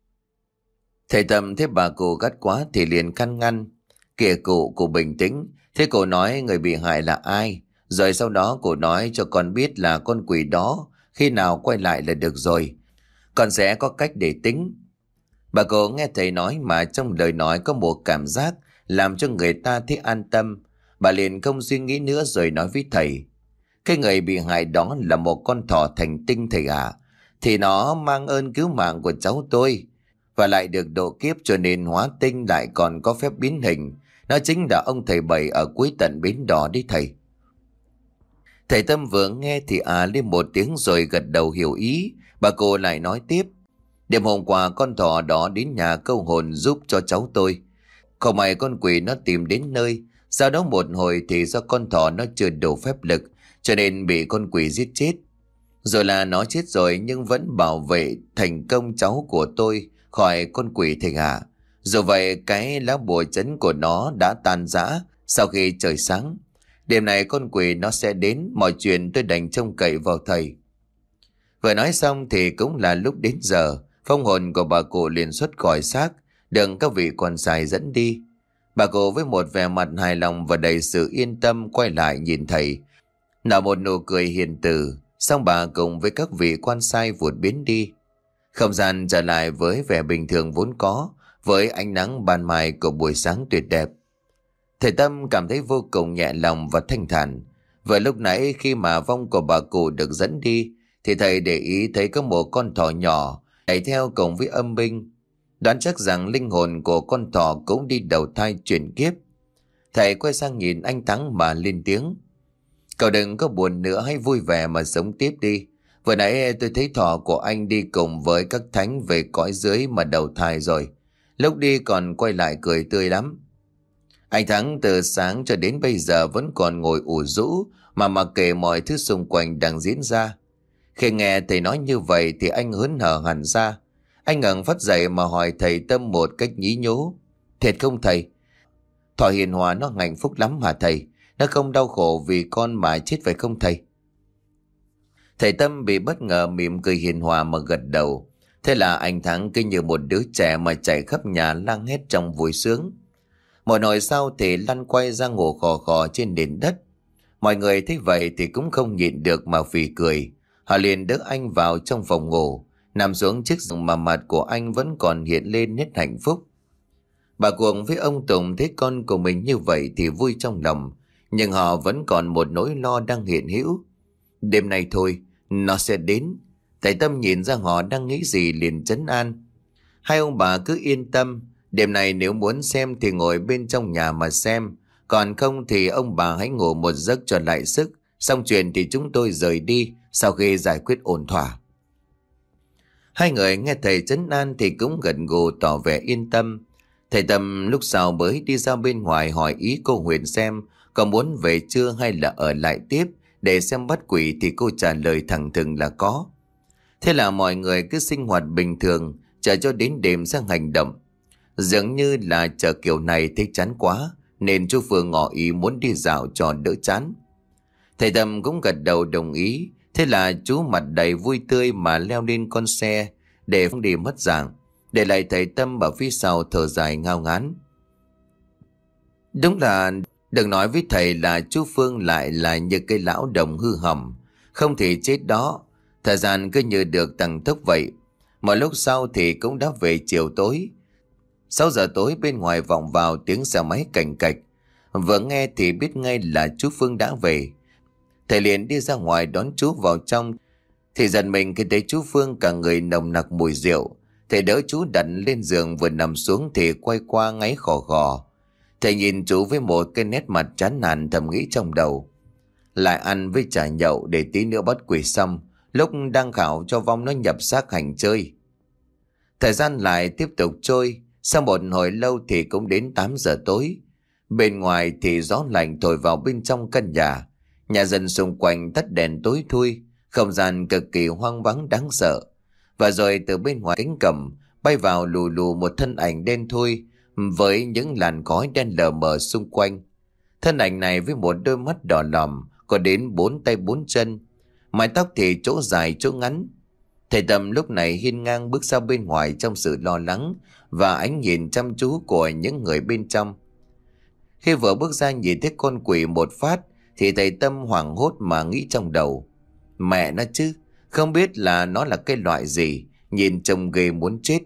S1: Thầy Tâm thấy bà cụ gắt quá thì liền can ngăn: kìa cụ, cụ bình tĩnh. Thế cụ nói người bị hại là ai, rồi sau đó cụ nói cho con biết là con quỷ đó khi nào quay lại là được rồi, con sẽ có cách để tính. Bà cụ nghe thầy nói mà trong lời nói có một cảm giác làm cho người ta thấy an tâm. Bà liền không suy nghĩ nữa rồi nói với thầy: cái người bị hại đó là một con thỏ thành tinh thầy ạ. À. Thì nó mang ơn cứu mạng của cháu tôi, và lại được độ kiếp cho nên hóa tinh, lại còn có phép biến hình. Nó chính là ông thầy Bảy ở cuối tận bến đỏ đấy thầy. Thầy Tâm vừa nghe thì à lên một tiếng rồi gật đầu hiểu ý. Bà cô lại nói tiếp: đêm hôm qua con thỏ đó đến nhà câu hồn giúp cho cháu tôi. Không may con quỷ nó tìm đến nơi. Sau đó một hồi thì do con thỏ nó chưa đủ phép lực, cho nên bị con quỷ giết chết. Rồi là nó chết rồi nhưng vẫn bảo vệ thành công cháu của tôi khỏi con quỷ thầy ạ. À. Dù vậy cái lá bùa chấn của nó đã tan rã sau khi trời sáng. Đêm này con quỷ nó sẽ đến, mọi chuyện tôi đành trông cậy vào thầy. Vừa nói xong thì cũng là lúc đến giờ. Phong hồn của bà cụ liền xuất khỏi xác, đừng các vị quan sai dẫn đi. Bà cụ với một vẻ mặt hài lòng và đầy sự yên tâm quay lại nhìn thầy, nở một nụ cười hiền từ. Xong bà cùng với các vị quan sai vụt biến đi. Không gian trở lại với vẻ bình thường vốn có, với ánh nắng ban mai của buổi sáng tuyệt đẹp. Thầy Tâm cảm thấy vô cùng nhẹ lòng và thanh thản. Vừa lúc nãy khi mà vong của bà cụ được dẫn đi thì thầy để ý thấy có một con thỏ nhỏ chạy theo cùng với âm binh. Đoán chắc rằng linh hồn của con thỏ cũng đi đầu thai chuyển kiếp. Thầy quay sang nhìn anh Thắng mà lên tiếng: "Cậu đừng có buồn nữa, hãy vui vẻ mà sống tiếp đi. Vừa nãy tôi thấy thỏ của anh đi cùng với các thánh về cõi dưới mà đầu thai rồi. Lúc đi còn quay lại cười tươi lắm." Anh Thắng từ sáng cho đến bây giờ vẫn còn ngồi ủ rũ mà mặc kệ mọi thứ xung quanh đang diễn ra. Khi nghe thầy nói như vậy thì anh hớn hở hẳn ra. Anh ngẩng phát dậy mà hỏi thầy Tâm một cách nhí nhố: "Thiệt không thầy? Thỏ hiền hòa nó hạnh phúc lắm hả thầy? Nó không đau khổ vì con mà chết phải không thầy?" Thầy Tâm bị bất ngờ mỉm cười hiền hòa mà gật đầu. Thế là anh Thắng cứ như một đứa trẻ mà chạy khắp nhà lang hét trong vui sướng. Một hồi sau thì lăn quay ra ngủ khò khò trên nền đất. Mọi người thấy vậy thì cũng không nhịn được mà phì cười. Họ liền đỡ anh vào trong phòng ngủ, nằm xuống chiếc giường mà mặt của anh vẫn còn hiện lên nét hạnh phúc. Bà Cuồng với ông Tùng thấy con của mình như vậy thì vui trong lòng, nhưng họ vẫn còn một nỗi lo đang hiện hữu. Đêm nay thôi, nó sẽ đến. Thầy Tâm nhìn ra họ đang nghĩ gì liền trấn an: "Hai ông bà cứ yên tâm, đêm nay nếu muốn xem thì ngồi bên trong nhà mà xem, còn không thì ông bà hãy ngủ một giấc cho lại sức, xong chuyện thì chúng tôi rời đi sau khi giải quyết ổn thỏa." Hai người nghe thầy trấn an thì cũng gật gù tỏ vẻ yên tâm. Thầy Tâm lúc sau mới đi ra bên ngoài hỏi ý cô Huyền xem có muốn về chưa hay là ở lại tiếp để xem bắt quỷ, thì cô trả lời thẳng thừng là có. Thế là mọi người cứ sinh hoạt bình thường, chờ cho đến đêm sang hành động. Dường như là chờ kiểu này thấy chán quá, nên chú Phương ngỏ ý muốn đi dạo cho đỡ chán. Thầy Tâm cũng gật đầu đồng ý. Thế là chú mặt đầy vui tươi mà leo lên con xe để không đi mất dạng, để lại thầy Tâm ở phía sau thở dài ngao ngán. Đúng là đừng nói với thầy là chú Phương lại là như cây lão đồng hư hỏng, không thì chết đó. Thời gian cứ như được tăng tốc vậy. Một lúc sau thì cũng đã về chiều tối. Sáu giờ tối bên ngoài vọng vào tiếng xe máy cành cạch. Vừa nghe thì biết ngay là chú Phương đã về. Thầy liền đi ra ngoài đón chú vào trong. Thì giật mình khi thấy chú Phương cả người nồng nặc mùi rượu. Thầy đỡ chú đặt lên giường, vừa nằm xuống thì quay qua ngáy khò khò. Thầy nhìn chú với một cái nét mặt chán nản, thầm nghĩ trong đầu: lại ăn với trà nhậu để tí nữa bắt quỷ xong, lúc đang khảo cho vong nó nhập xác hành chơi. Thời gian lại tiếp tục trôi. Sau một hồi lâu thì cũng đến tám giờ tối. Bên ngoài thì gió lạnh thổi vào bên trong căn nhà. Nhà dân xung quanh tắt đèn tối thui, không gian cực kỳ hoang vắng đáng sợ. Và rồi từ bên ngoài cánh cổng bay vào lù lù một thân ảnh đen thui, với những làn khói đen lờ mờ xung quanh. Thân ảnh này với một đôi mắt đỏ lòm, có đến bốn tay bốn chân, mái tóc thì chỗ dài chỗ ngắn. Thầy Tâm lúc này hiên ngang bước ra bên ngoài trong sự lo lắng và ánh nhìn chăm chú của những người bên trong. Khi vừa bước ra nhìn thấy con quỷ một phát thì thầy Tâm hoảng hốt mà nghĩ trong đầu: mẹ nó chứ, không biết là nó là cái loại gì, nhìn trông ghê muốn chết.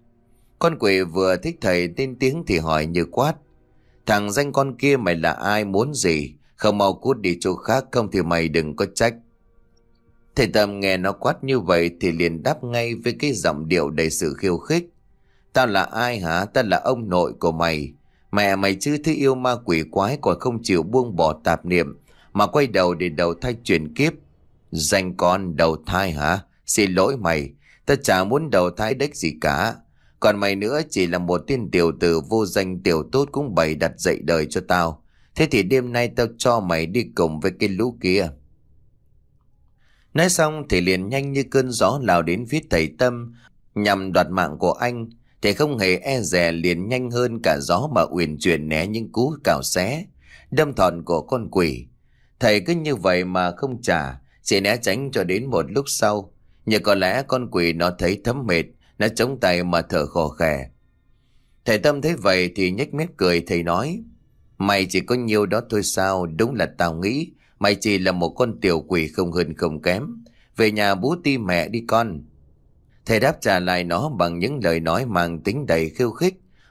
S1: Con quỷ vừa thích thầy tên tiếng thì hỏi như quát: thằng danh con kia mày là ai, muốn gì? Không mau cút đi chỗ khác, không thì mày đừng có trách. Thầy Tâm nghe nó quát như vậy thì liền đáp ngay với cái giọng điệu đầy sự khiêu khích: tao là ai hả? Tao là ông nội của mày. Mẹ mày chứ thứ yêu ma quỷ quái còn không chịu buông bỏ tạp niệm mà quay đầu để đầu thai chuyển kiếp. Danh con đầu thai hả? Xin lỗi mày, tao chả muốn đầu thai đếch gì cả. Còn mày nữa chỉ là một tên tiểu tử vô danh tiểu tốt cũng bày đặt dạy đời cho tao. Thế thì đêm nay tao cho mày đi cùng với cái lũ kia. Nói xong thì liền nhanh như cơn gió lao đến phía thầy Tâm nhằm đoạt mạng của anh. Thầy không hề e dè, liền nhanh hơn cả gió mà uyển chuyển né những cú cào xé đâm thọn của con quỷ. Thầy cứ như vậy mà không trả, chỉ né tránh cho đến một lúc sau. Nhưng có lẽ con quỷ nó thấy thấm mệt, nó chống tay mà thở khò khè. Thầy Tâm thấy vậy thì nhếch mép cười. Thầy nói: mày chỉ có nhiêu đó thôi sao? Đúng là tao nghĩ mày chỉ là một con tiểu quỷ không hơn không kém. Về nhà bú ti mẹ đi con. Thầy đáp trả lại nó bằng những lời nói mang tính đầy khiêu khích,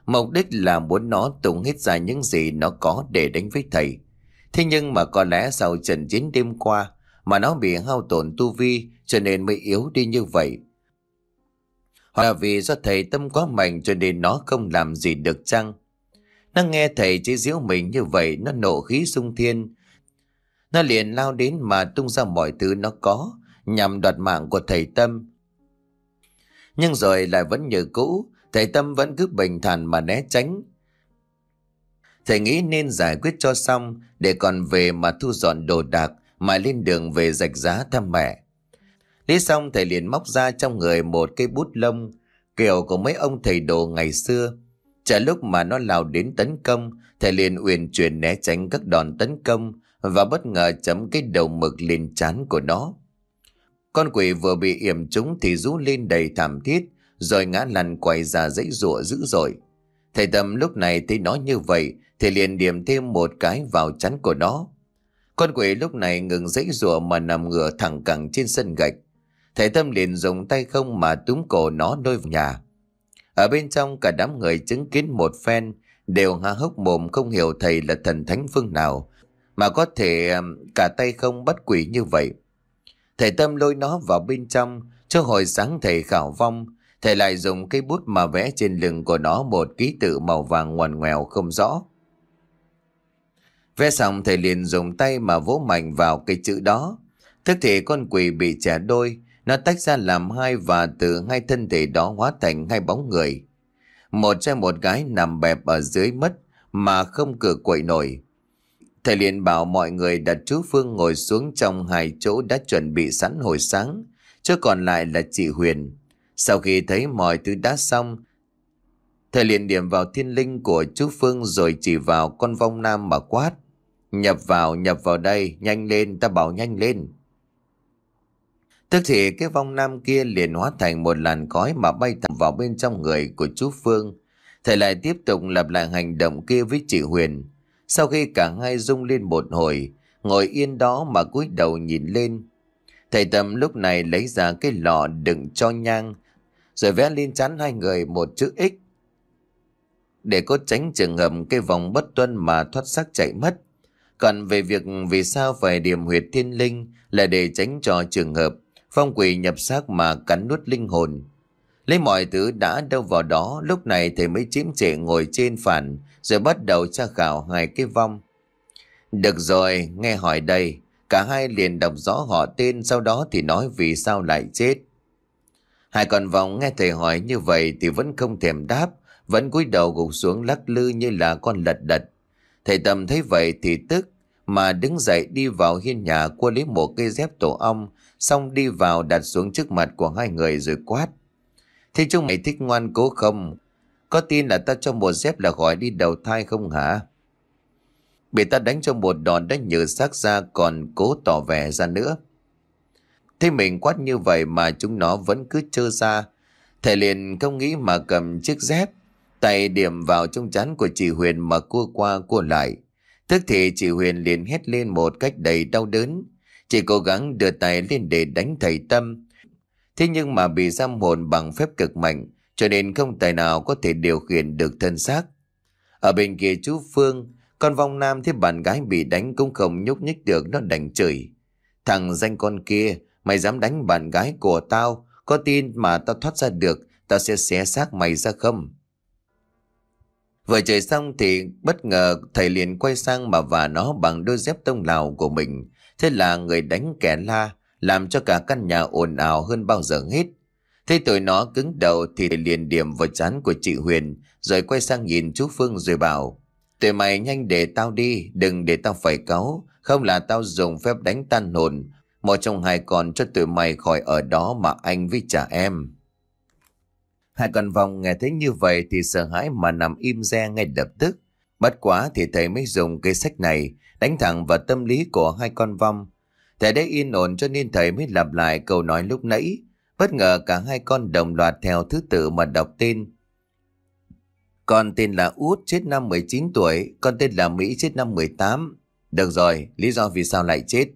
S1: Mục đích là muốn nó tung hết ra những gì nó có để đánh với thầy. Thế nhưng mà có lẽ sau trận chiến đêm qua mà nó bị hao tổn tu vi cho nên mới yếu đi như vậy. Hoặc là vì do thầy tâm quá mạnh cho nên nó không làm gì được chăng? Nó nghe thầy chế giễu mình như vậy, nó nộ khí xung thiên. Nó liền lao đến mà tung ra mọi thứ nó có nhằm đoạt mạng của thầy Tâm. Nhưng rồi lại vẫn như cũ, thầy Tâm vẫn cứ bình thản mà né tránh. Thầy nghĩ nên giải quyết cho xong để còn về mà thu dọn đồ đạc mà lên đường về rạch giá thăm mẹ. Lý xong thầy liền móc ra trong người một cây bút lông kiểu của mấy ông thầy đồ ngày xưa. Chả lúc mà nó lao đến tấn công, thầy liền uyển chuyển né tránh các đòn tấn công và bất ngờ chấm cái đầu mực lên trán của nó. Con quỷ vừa bị yểm trúng thì rú lên đầy thảm thiết, rồi ngã lăn quay ra giãy giụa dữ dội. Thầy Tâm lúc này thấy nó như vậy thì liền điểm thêm một cái vào trán của nó. Con quỷ lúc này ngừng giãy giụa mà nằm ngửa thẳng cẳng trên sân gạch. Thầy Tâm liền dùng tay không mà túm cổ nó lôi vào nhà. Ở bên trong cả đám người chứng kiến một phen đều há hốc mồm, không hiểu thầy là thần thánh phương nào mà có thể cả tay không bắt quỷ như vậy. Thầy Tâm lôi nó vào bên trong. Cho hồi sáng thầy khảo vong, thầy lại dùng cây bút mà vẽ trên lưng của nó một ký tự màu vàng ngoằn ngoèo không rõ. Vẽ xong thầy liền dùng tay mà vỗ mạnh vào cái chữ đó. Tức thì con quỷ bị chẻ đôi, nó tách ra làm hai và từ hai thân thể đó hóa thành hai bóng người. Một trai một gái nằm bẹp ở dưới mất mà không cử quậy nổi. Thầy liền bảo mọi người đặt chú Phương ngồi xuống trong hai chỗ đã chuẩn bị sẵn hồi sáng, chứ còn lại là chị Huyền. Sau khi thấy mọi thứ đã xong, thầy liền điểm vào thiên linh của chú Phương rồi chỉ vào con vong nam mà quát: Nhập vào, nhập vào đây, nhanh lên, ta bảo nhanh lên. Tức thì cái vong nam kia liền hóa thành một làn khói mà bay thẳng vào bên trong người của chú Phương. Thầy lại tiếp tục lặp lại hành động kia với chị Huyền. Sau khi cả hai rung lên một hồi, ngồi yên đó mà cúi đầu nhìn lên, thầy Tâm lúc này lấy ra cái lọ đựng cho nhang, rồi vẽ lên trán hai người một chữ X, để có tránh trường hợp cái vòng bất tuân mà thoát xác chạy mất. Còn về việc vì sao phải điểm huyệt thiên linh là để tránh cho trường hợp phong quỷ nhập xác mà cắn nuốt linh hồn. Lấy mọi thứ đã đâu vào đó, lúc này thầy mới chiếm trệ ngồi trên phản rồi bắt đầu tra khảo hai cái vong. Được rồi, nghe hỏi đây. Cả hai liền đọc rõ họ tên, sau đó thì nói vì sao lại chết. Hai con vong nghe thầy hỏi như vậy thì vẫn không thèm đáp, vẫn cúi đầu gục xuống lắc lư như là con lật đật. Thầy Tâm thấy vậy thì tức mà đứng dậy đi vào hiên nhà, cua lấy một cây dép tổ ong, xong đi vào đặt xuống trước mặt của hai người rồi quát: Thế chúng mày thích ngoan cố không? Có tin là ta cho một dép là khỏi đi đầu thai không hả? Bị ta đánh cho một đòn đã nhừ xác ra còn cố tỏ vẻ ra nữa. Thế mình quát như vậy mà chúng nó vẫn cứ trơ ra. Thầy liền không nghĩ mà cầm chiếc dép, tay điểm vào trong trán của chị Huyền mà cua qua cua lại. Tức thì chị Huyền liền hét lên một cách đầy đau đớn. Chị cố gắng đưa tay lên để đánh thầy Tâm. Thế nhưng mà bị giam hồn bằng phép cực mạnh, cho nên không tài nào có thể điều khiển được thân xác. Ở bên kia chú Phương, con vong nam thấy bạn gái bị đánh cũng không nhúc nhích được, nó đành chửi: Thằng danh con kia, mày dám đánh bạn gái của tao, có tin mà tao thoát ra được, tao sẽ xé xác mày ra không? Vừa chửi xong thì bất ngờ thầy liền quay sang mà vả nó bằng đôi dép tông Lào của mình. Thế là người đánh kẻ la, làm cho cả căn nhà ồn ào hơn bao giờ hết. Thế tụi nó cứng đầu thì liền điểm vào trán của chị Huyền, rồi quay sang nhìn chú Phương rồi bảo: Tụi mày nhanh để tao đi, đừng để tao phải cáu, không là tao dùng phép đánh tan hồn một trong hai con cho tụi mày khỏi ở đó mà anh với trả em. Hai con vong nghe thấy như vậy thì sợ hãi mà nằm im re ngay lập tức. Bất quá thì thầy mới dùng cái sách này đánh thẳng vào tâm lý của hai con vong. Thầy đã yên ổn cho nên thầy mới lặp lại câu nói lúc nãy. Bất ngờ cả hai con đồng loạt theo thứ tự mà đọc tên. Con tên là Út, chết năm mười chín tuổi. Con tên là Mỹ, chết năm mười tám. Được rồi, lý do vì sao lại chết?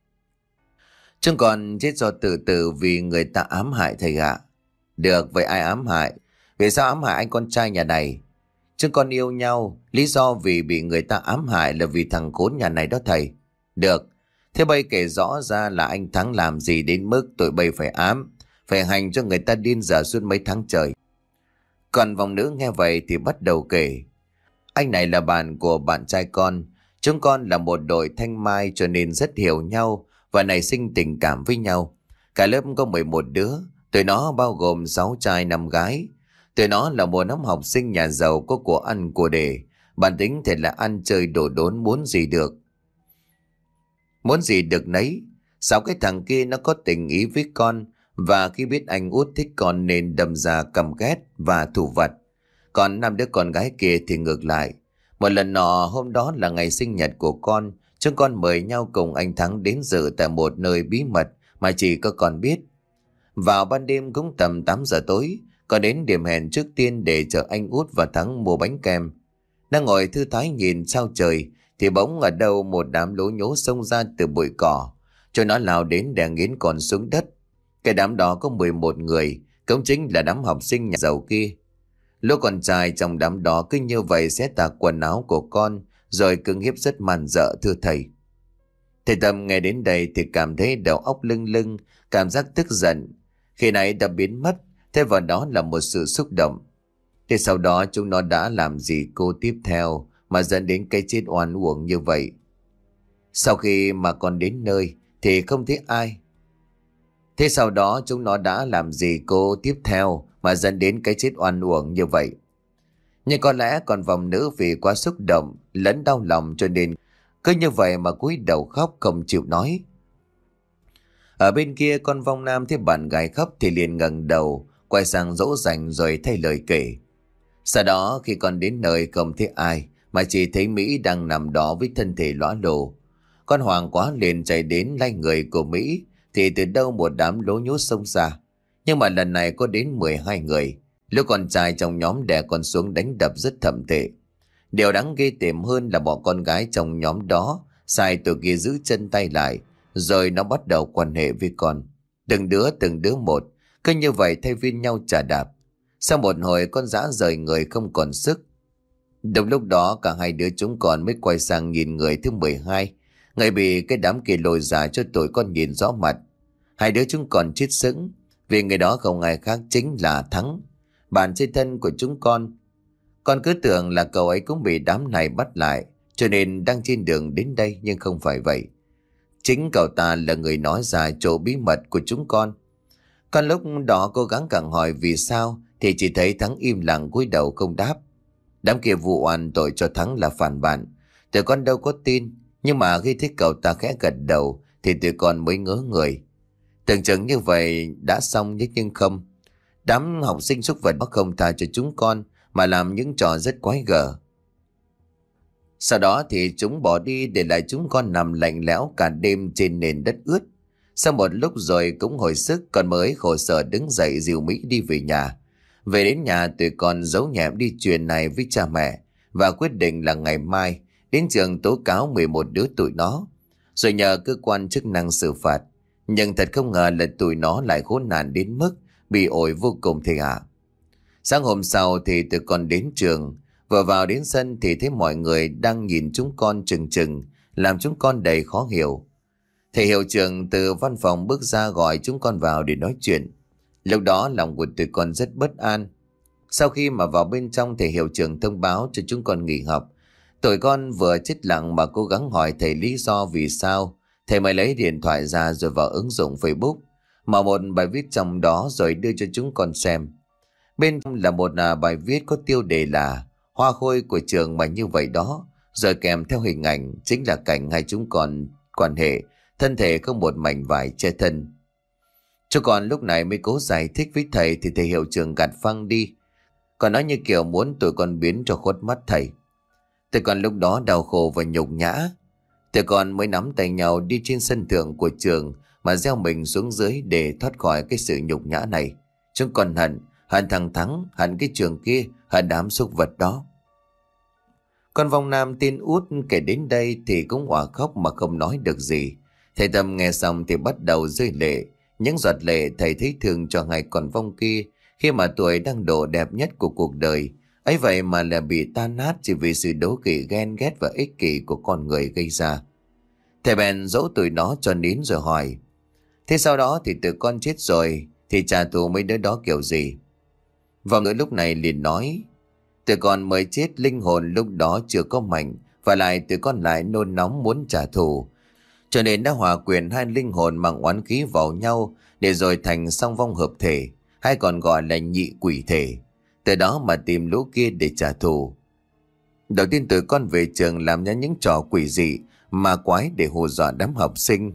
S1: Chúng con chết do tự tử vì người ta ám hại thầy ạ. Được, vậy ai ám hại? Vì sao ám hại anh con trai nhà này? Chúng con yêu nhau, lý do vì bị người ta ám hại là vì thằng khốn nhà này đó thầy. Được, thế bây kể rõ ra là anh Thắng làm gì đến mức tụi bây phải ám, phải hành cho người ta điên dở suốt mấy tháng trời. Còn vòng nữ nghe vậy thì bắt đầu kể. Anh này là bạn của bạn trai con. Chúng con là một đội thanh mai cho nên rất hiểu nhau và nảy sinh tình cảm với nhau. Cả lớp có mười một đứa, tụi nó bao gồm sáu trai năm gái. Tụi nó là một đám học sinh nhà giàu có của ăn của để. Bản tính thì là ăn chơi đổ đốn, muốn gì được Muốn gì được nấy. Sao cái thằng kia nó có tình ý với con, và khi biết anh út thích con nên đâm ra căm ghét và thù vật. Còn năm đứa con gái kia thì ngược lại. Một lần nọ, hôm đó là ngày sinh nhật của con, chúng con mời nhau cùng anh Thắng đến dự tại một nơi bí mật mà chỉ có con biết. Vào ban đêm cũng tầm tám giờ tối, con đến điểm hẹn trước tiên để chờ anh út và Thắng mua bánh kem. Đang ngồi thư thái nhìn sao trời thì bỗng ở đâu một đám lố nhố xông ra từ bụi cỏ, cho nó lao đến đè nghiến con xuống đất. Cái đám đó có mười một người, cũng chính là đám học sinh nhà giàu kia. Lũ con trai trong đám đó cứ như vậy xé tạc quần áo của con, rồi cưỡng hiếp rất man dợ thưa thầy. Thầy Tâm nghe đến đây thì cảm thấy đầu óc lưng lưng, cảm giác tức giận khi nãy đã biến mất, thay vào đó là một sự xúc động. Thì sau đó chúng nó đã làm gì cô tiếp theo mà dẫn đến cái chết oan uổng như vậy? Sau khi mà con đến nơi thì không thấy ai. Thế sau đó chúng nó đã làm gì cô tiếp theo mà dẫn đến cái chết oan uổng như vậy? Nhưng có lẽ còn vòng nữ vì quá xúc động lẫn đau lòng cho nên cứ như vậy mà cúi đầu khóc không chịu nói. Ở bên kia con vong nam thấy bạn gái khóc thì liền ngẩng đầu quay sang dỗ dành rồi thay lời kể. Sau đó khi con đến nơi không thấy ai mà chỉ thấy Mỹ đang nằm đó với thân thể lõa lồ. Con hoảng quá liền chạy đến lay người của Mỹ thì từ đâu một đám lố nhố xông ra. Nhưng mà lần này có đến mười hai người. Lúc con trai trong nhóm đè con xuống đánh đập rất thậm tệ. Điều đáng ghê tởm hơn là bọn con gái trong nhóm đó sai tụi kia giữ chân tay lại, rồi nó bắt đầu quan hệ với con. Từng đứa từng đứa một, cứ như vậy thay phiên nhau chà đạp. Sau một hồi con dã rời người không còn sức. Đúng lúc đó cả hai đứa chúng con mới quay sang nhìn người thứ mười hai, người bị cái đám kia lôi ra cho tụi con nhìn rõ mặt. Hai đứa chúng còn chết sững, vì người đó không ai khác chính là Thắng, bạn chơi thân của chúng con. Con cứ tưởng là cậu ấy cũng bị đám này bắt lại, cho nên đang trên đường đến đây, nhưng không phải vậy. Chính cậu ta là người nói ra chỗ bí mật của chúng con. Con lúc đó cố gắng càng hỏi vì sao thì chỉ thấy Thắng im lặng cúi đầu không đáp. Đám kia vụ oan tội cho Thắng là phản bạn. Tụi con đâu có tin, nhưng mà khi thấy cậu ta khẽ gật đầu thì tụi con mới ngớ người. Tưởng chừng như vậy đã xong nhưng không. Đám học sinh xúc vật không tha cho chúng con mà làm những trò rất quái gở. Sau đó thì chúng bỏ đi để lại chúng con nằm lạnh lẽo cả đêm trên nền đất ướt. Sau một lúc rồi cũng hồi sức, con mới khổ sở đứng dậy dìu Mỹ đi về nhà. Về đến nhà tụi con giấu nhẹm đi chuyện này với cha mẹ và quyết định là ngày mai đến trường tố cáo mười một đứa tụi nó, rồi nhờ cơ quan chức năng xử phạt. Nhưng thật không ngờ là tụi nó lại khốn nạn đến mức bị ổi vô cùng thầy ạ. Sáng hôm sau thì tụi con đến trường, vừa vào đến sân thì thấy mọi người đang nhìn chúng con chừng chừng, làm chúng con đầy khó hiểu. Thầy hiệu trưởng từ văn phòng bước ra gọi chúng con vào để nói chuyện. Lúc đó lòng của tụi con rất bất an. Sau khi mà vào bên trong, thầy hiệu trưởng thông báo cho chúng con nghỉ học. Tụi con vừa chết lặng mà cố gắng hỏi thầy lý do vì sao. Thầy mới lấy điện thoại ra rồi vào ứng dụng Facebook, mở một bài viết trong đó rồi đưa cho chúng con xem. Bên trong là một à, bài viết có tiêu đề là hoa khôi của trường mà như vậy đó, rồi kèm theo hình ảnh chính là cảnh hai chúng con quan hệ, thân thể không một mảnh vải che thân. Chúng con lúc này mới cố giải thích với thầy thì thầy hiệu trưởng gạt phăng đi, còn nói như kiểu muốn tụi con biến cho khuất mắt thầy. Tụi con lúc đó đau khổ và nhục nhã. Tụi con mới nắm tay nhau đi trên sân thượng của trường mà gieo mình xuống dưới để thoát khỏi cái sự nhục nhã này. Chúng con hận, hận thằng Thắng, hận cái trường kia, hận đám súc vật đó. Con vong nam tên Út kể đến đây thì cũng òa khóc mà không nói được gì. Thầy Tâm nghe xong thì bắt đầu rơi lệ. Những giọt lệ thầy thấy thương cho hai con vong kia khi mà tuổi đang độ đẹp nhất của cuộc đời. Ấy vậy mà là bị tan nát chỉ vì sự đố kỵ, ghen ghét và ích kỷ của con người gây ra. Thầy bèn dỗ tụi nó cho nín rồi hỏi: thế sau đó thì tụi con chết rồi thì trả thù mấy đứa đó kiểu gì? Vòng ngữ lúc này liền nói: tụi con mới chết, linh hồn lúc đó chưa có mạnh, và lại tụi con lại nôn nóng muốn trả thù, cho nên đã hòa quyền hai linh hồn mang oán khí vào nhau để rồi thành song vong hợp thể, hay còn gọi là nhị quỷ thể. Từ đó mà tìm lũ kia để trả thù. Đầu tiên tụi con về trường làm ra những trò quỷ dị ma quái để hù dọa đám học sinh,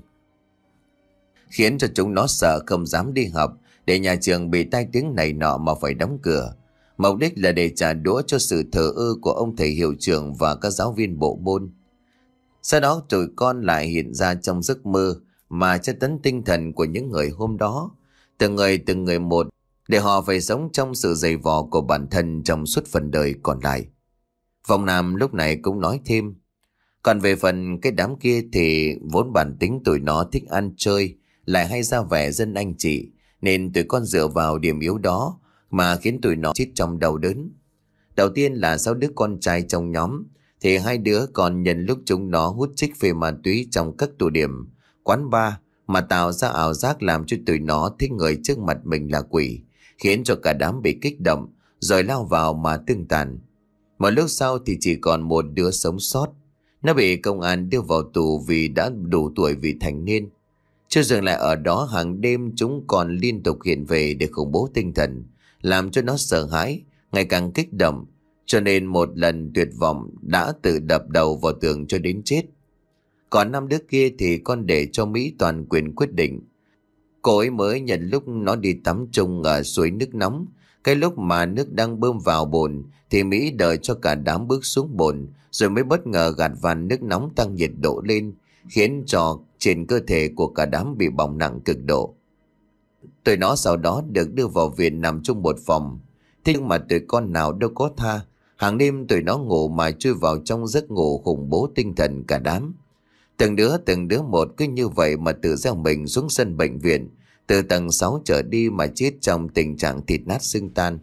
S1: khiến cho chúng nó sợ không dám đi học, để nhà trường bị tai tiếng này nọ mà phải đóng cửa. Mục đích là để trả đũa cho sự thờ ơ của ông thầy hiệu trưởng và các giáo viên bộ môn. Sau đó tụi con lại hiện ra trong giấc mơ mà tra tấn tinh thần của những người hôm đó, từng người từng người một, để họ phải sống trong sự dày vò của bản thân trong suốt phần đời còn lại. Vong Nam lúc này cũng nói thêm: còn về phần cái đám kia thì vốn bản tính tụi nó thích ăn chơi, lại hay ra vẻ dân anh chị, nên tụi con dựa vào điểm yếu đó mà khiến tụi nó chết trong đau đớn. Đầu tiên là sáu đứa con trai trong nhóm, thì hai đứa còn nhân lúc chúng nó hút chích phê ma túy trong các tụ điểm, quán bar mà tạo ra ảo giác, làm cho tụi nó thích người trước mặt mình là quỷ, khiến cho cả đám bị kích động rồi lao vào mà tương tàn. Một lúc sau thì chỉ còn một đứa sống sót. Nó bị công an đưa vào tù vì đã đủ tuổi vị thành niên. Chưa dừng lại ở đó, hàng đêm chúng còn liên tục hiện về để khủng bố tinh thần, làm cho nó sợ hãi, ngày càng kích động, cho nên một lần tuyệt vọng đã tự đập đầu vào tường cho đến chết. Còn năm đứa kia thì con để cho Mỹ toàn quyền quyết định. Cô ấy mới nhận lúc nó đi tắm chung ở suối nước nóng. Cái lúc mà nước đang bơm vào bồn thì Mỹ đợi cho cả đám bước xuống bồn, rồi mới bất ngờ gạt van nước nóng tăng nhiệt độ lên, khiến cho trên cơ thể của cả đám bị bỏng nặng cực độ. Tụi nó sau đó được đưa vào viện nằm chung một phòng. Thế nhưng mà tụi con nào đâu có tha. Hàng đêm tụi nó ngủ mà chui vào trong giấc ngủ khủng bố tinh thần cả đám. Từng đứa từng đứa một cứ như vậy mà tự gieo mình xuống sân bệnh viện, từ tầng sáu trở đi mà chết trong tình trạng thịt nát xương tan.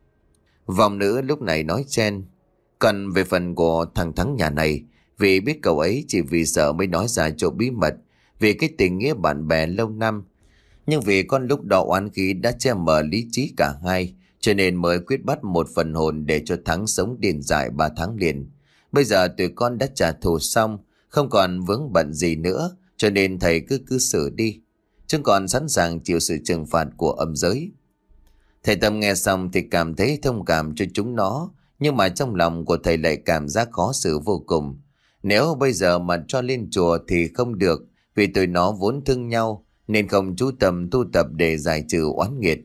S1: Vòng nữ lúc này nói chen: còn về phần của thằng Thắng nhà này, vì biết cậu ấy chỉ vì sợ mới nói ra chỗ bí mật, vì cái tình nghĩa bạn bè lâu năm. Nhưng vì con lúc đó oán khí đã che mờ lý trí cả hai, cho nên mới quyết bắt một phần hồn để cho Thắng sống điên dại ba tháng liền. Bây giờ tụi con đã trả thù xong, không còn vướng bận gì nữa, cho nên thầy cứ cứ xử đi. Chúng còn sẵn sàng chịu sự trừng phạt của âm giới. Thầy Tâm nghe xong thì cảm thấy thông cảm cho chúng nó, nhưng mà trong lòng của thầy lại cảm giác khó xử vô cùng. Nếu bây giờ mà cho lên chùa thì không được, vì tụi nó vốn thương nhau, nên không chú tâm tu tập để giải trừ oán nghiệt.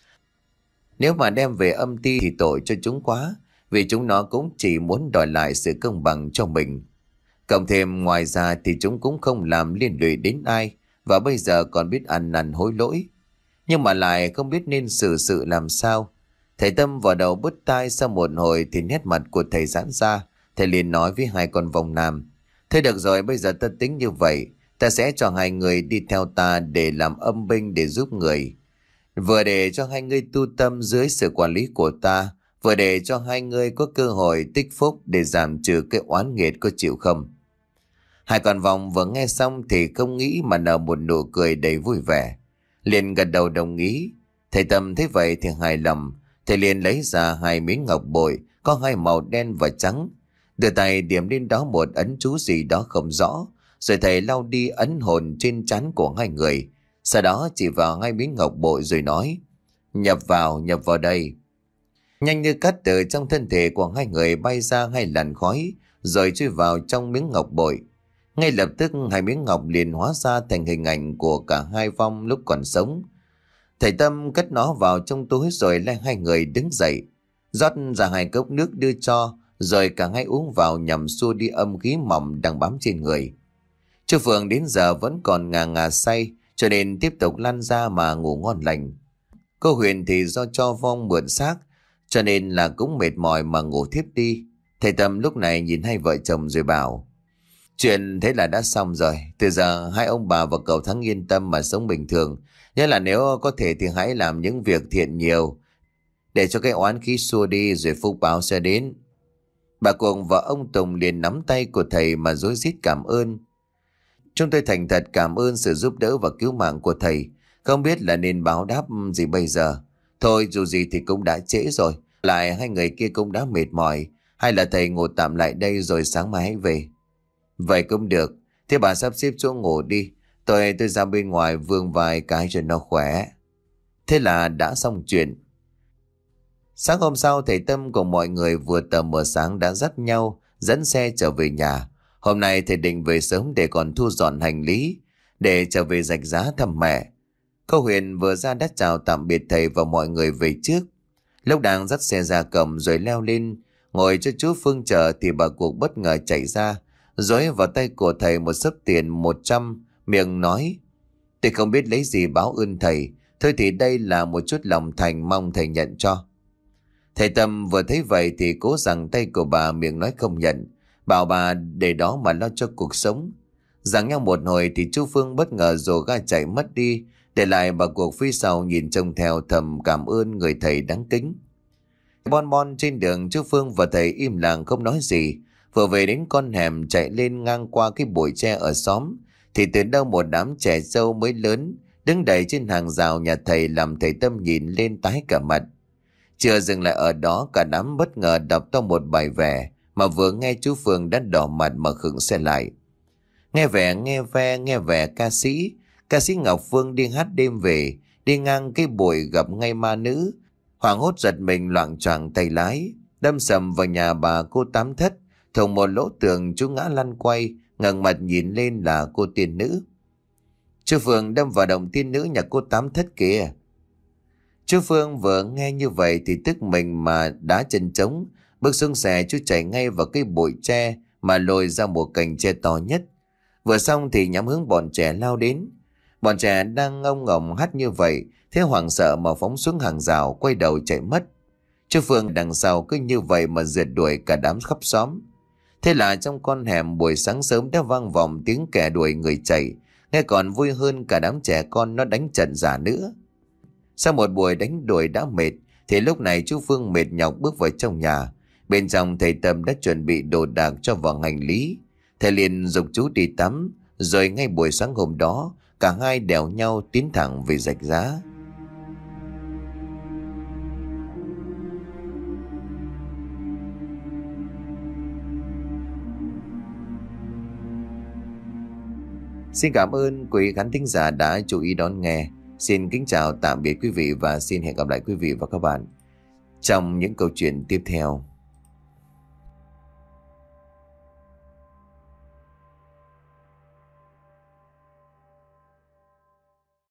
S1: Nếu mà đem về âm ti thì tội cho chúng quá, vì chúng nó cũng chỉ muốn đòi lại sự công bằng cho mình. Cộng thêm ngoài ra thì chúng cũng không làm liên lụy đến ai, và bây giờ còn biết ăn năn hối lỗi, nhưng mà lại không biết nên xử sự làm sao. Thầy Tâm vào đầu bứt tai, sau một hồi thì nét mặt của thầy giãn ra. Thầy liền nói với hai con vòng nam: thôi được rồi, bây giờ ta tính như vậy, ta sẽ cho hai người đi theo ta để làm âm binh để giúp người. Vừa để cho hai người tu tâm dưới sự quản lý của ta, vừa để cho hai người có cơ hội tích phúc để giảm trừ cái oán nghiệt, có chịu không? Hai con vòng vừa nghe xong thì không nghĩ mà nở một nụ cười đầy vui vẻ, liền gật đầu đồng ý. Thầy Tâm thấy vậy thì hài lòng. Thầy liền lấy ra hai miếng ngọc bội có hai màu đen và trắng, đưa tay điểm lên đó một ấn chú gì đó không rõ, rồi thầy lau đi ấn hồn trên trán của hai người. Sau đó chỉ vào hai miếng ngọc bội rồi nói: nhập vào, nhập vào đây. Nhanh như cắt, từ trong thân thể của hai người bay ra hai làn khói, rồi chui vào trong miếng ngọc bội. Ngay lập tức hai miếng ngọc liền hóa ra thành hình ảnh của cả hai vong lúc còn sống. Thầy Tâm cất nó vào trong túi rồi lấy hai người đứng dậy, rót ra hai cốc nước đưa cho, rồi cả hai uống vào nhằm xua đi âm khí mỏng đang bám trên người. Chú Phượng đến giờ vẫn còn ngà ngà say, cho nên tiếp tục lăn ra mà ngủ ngon lành. Cô Huyền thì do cho vong mượn xác, cho nên là cũng mệt mỏi mà ngủ thiếp đi. Thầy Tâm lúc này nhìn hai vợ chồng rồi bảo: chuyện thế là đã xong rồi. Từ giờ hai ông bà và cậu Thắng yên tâm mà sống bình thường. Nhớ là nếu có thể thì hãy làm những việc thiện nhiều, để cho cái oán khí xua đi rồi phúc báo sẽ đến. Bà Cuồng và ông Tùng liền nắm tay của thầy mà rối rít cảm ơn. Chúng tôi thành thật cảm ơn sự giúp đỡ và cứu mạng của thầy. Không biết là nên báo đáp gì bây giờ. Thôi dù gì thì cũng đã trễ rồi. Lại hai người kia cũng đã mệt mỏi. Hay là thầy ngủ tạm lại đây rồi sáng mai hãy về. Vậy cũng được. Thế bà sắp xếp chỗ ngủ đi. Tôi tôi ra bên ngoài vương vài cái cho nó khỏe. Thế là đã xong chuyện. Sáng hôm sau thầy Tâm cùng mọi người vừa tờ mờ sáng đã dắt nhau dẫn xe trở về nhà. Hôm nay thầy định về sớm để còn thu dọn hành lý để trở về Rạch Giá thăm mẹ. Cô Huyền vừa ra đã chào tạm biệt thầy và mọi người về trước. Lúc đang dắt xe ra cổng rồi leo lên ngồi cho chú Phương chờ thì bà Cuộc bất ngờ chạy ra dối vào tay của thầy một xấp tiền một trăm, miệng nói: "Tôi không biết lấy gì báo ơn thầy, thôi thì đây là một chút lòng thành, mong thầy nhận cho." Thầy Tâm vừa thấy vậy thì cố giằng tay của bà, miệng nói không nhận, bảo bà để đó mà lo cho cuộc sống. Giằng nhau một hồi thì chú Phương bất ngờ rồ ga chạy mất đi, để lại bà Cuộc phía sau nhìn trông theo, thầm cảm ơn người thầy đáng kính. Bon bon trên đường, chú Phương và thầy im lặng không nói gì. Vừa về đến con hẻm chạy lên ngang qua cái bụi tre ở xóm thì từ đâu một đám trẻ trâu mới lớn đứng đầy trên hàng rào nhà thầy, làm thầy Tâm nhìn lên tái cả mặt. Chưa dừng lại ở đó, cả đám bất ngờ đọc to một bài vè mà vừa nghe chú Phương đã đỏ mặt mà khựng xe lại. Nghe vẻ nghe ve nghe vẻ ca sĩ ca sĩ Ngọc Phương đi hát đêm về, đi ngang cái bụi gặp ngay ma nữ. Hoảng hốt giật mình loạng choạng tay lái đâm sầm vào nhà bà cô Tám Thất. Thùng một lỗ tường, chú ngã lăn quay, ngẩng mặt nhìn lên là cô tiên nữ. Chú Phương đâm vào động tiên nữ nhà cô Tám Thất kìa. Chú Phương vừa nghe như vậy thì tức mình mà đá chân trống, bước xuống xe chú chạy ngay vào cái bụi tre mà lôi ra một cành tre to nhất. Vừa xong thì nhắm hướng bọn trẻ lao đến. Bọn trẻ đang ngông ngọng hát như vậy, thế hoảng sợ mà phóng xuống hàng rào, quay đầu chạy mất. Chú Phương đằng sau cứ như vậy mà rượt đuổi cả đám khắp xóm. Thế là trong con hẻm buổi sáng sớm đã vang vọng tiếng kẻ đuổi người chạy, nghe còn vui hơn cả đám trẻ con nó đánh trận giả nữa. Sau một buổi đánh đuổi đã mệt thì lúc này chú Phương mệt nhọc bước vào trong nhà. Bên trong thầy Tâm đã chuẩn bị đồ đạc cho vào hành lý. Thầy liền giục chú đi tắm, rồi ngay buổi sáng hôm đó cả hai đèo nhau tiến thẳng về Rạch Giá. Xin cảm ơn quý khán thính giả đã chú ý đón nghe. Xin kính chào tạm biệt quý vị và xin hẹn gặp lại quý vị và các bạn trong những câu chuyện tiếp theo.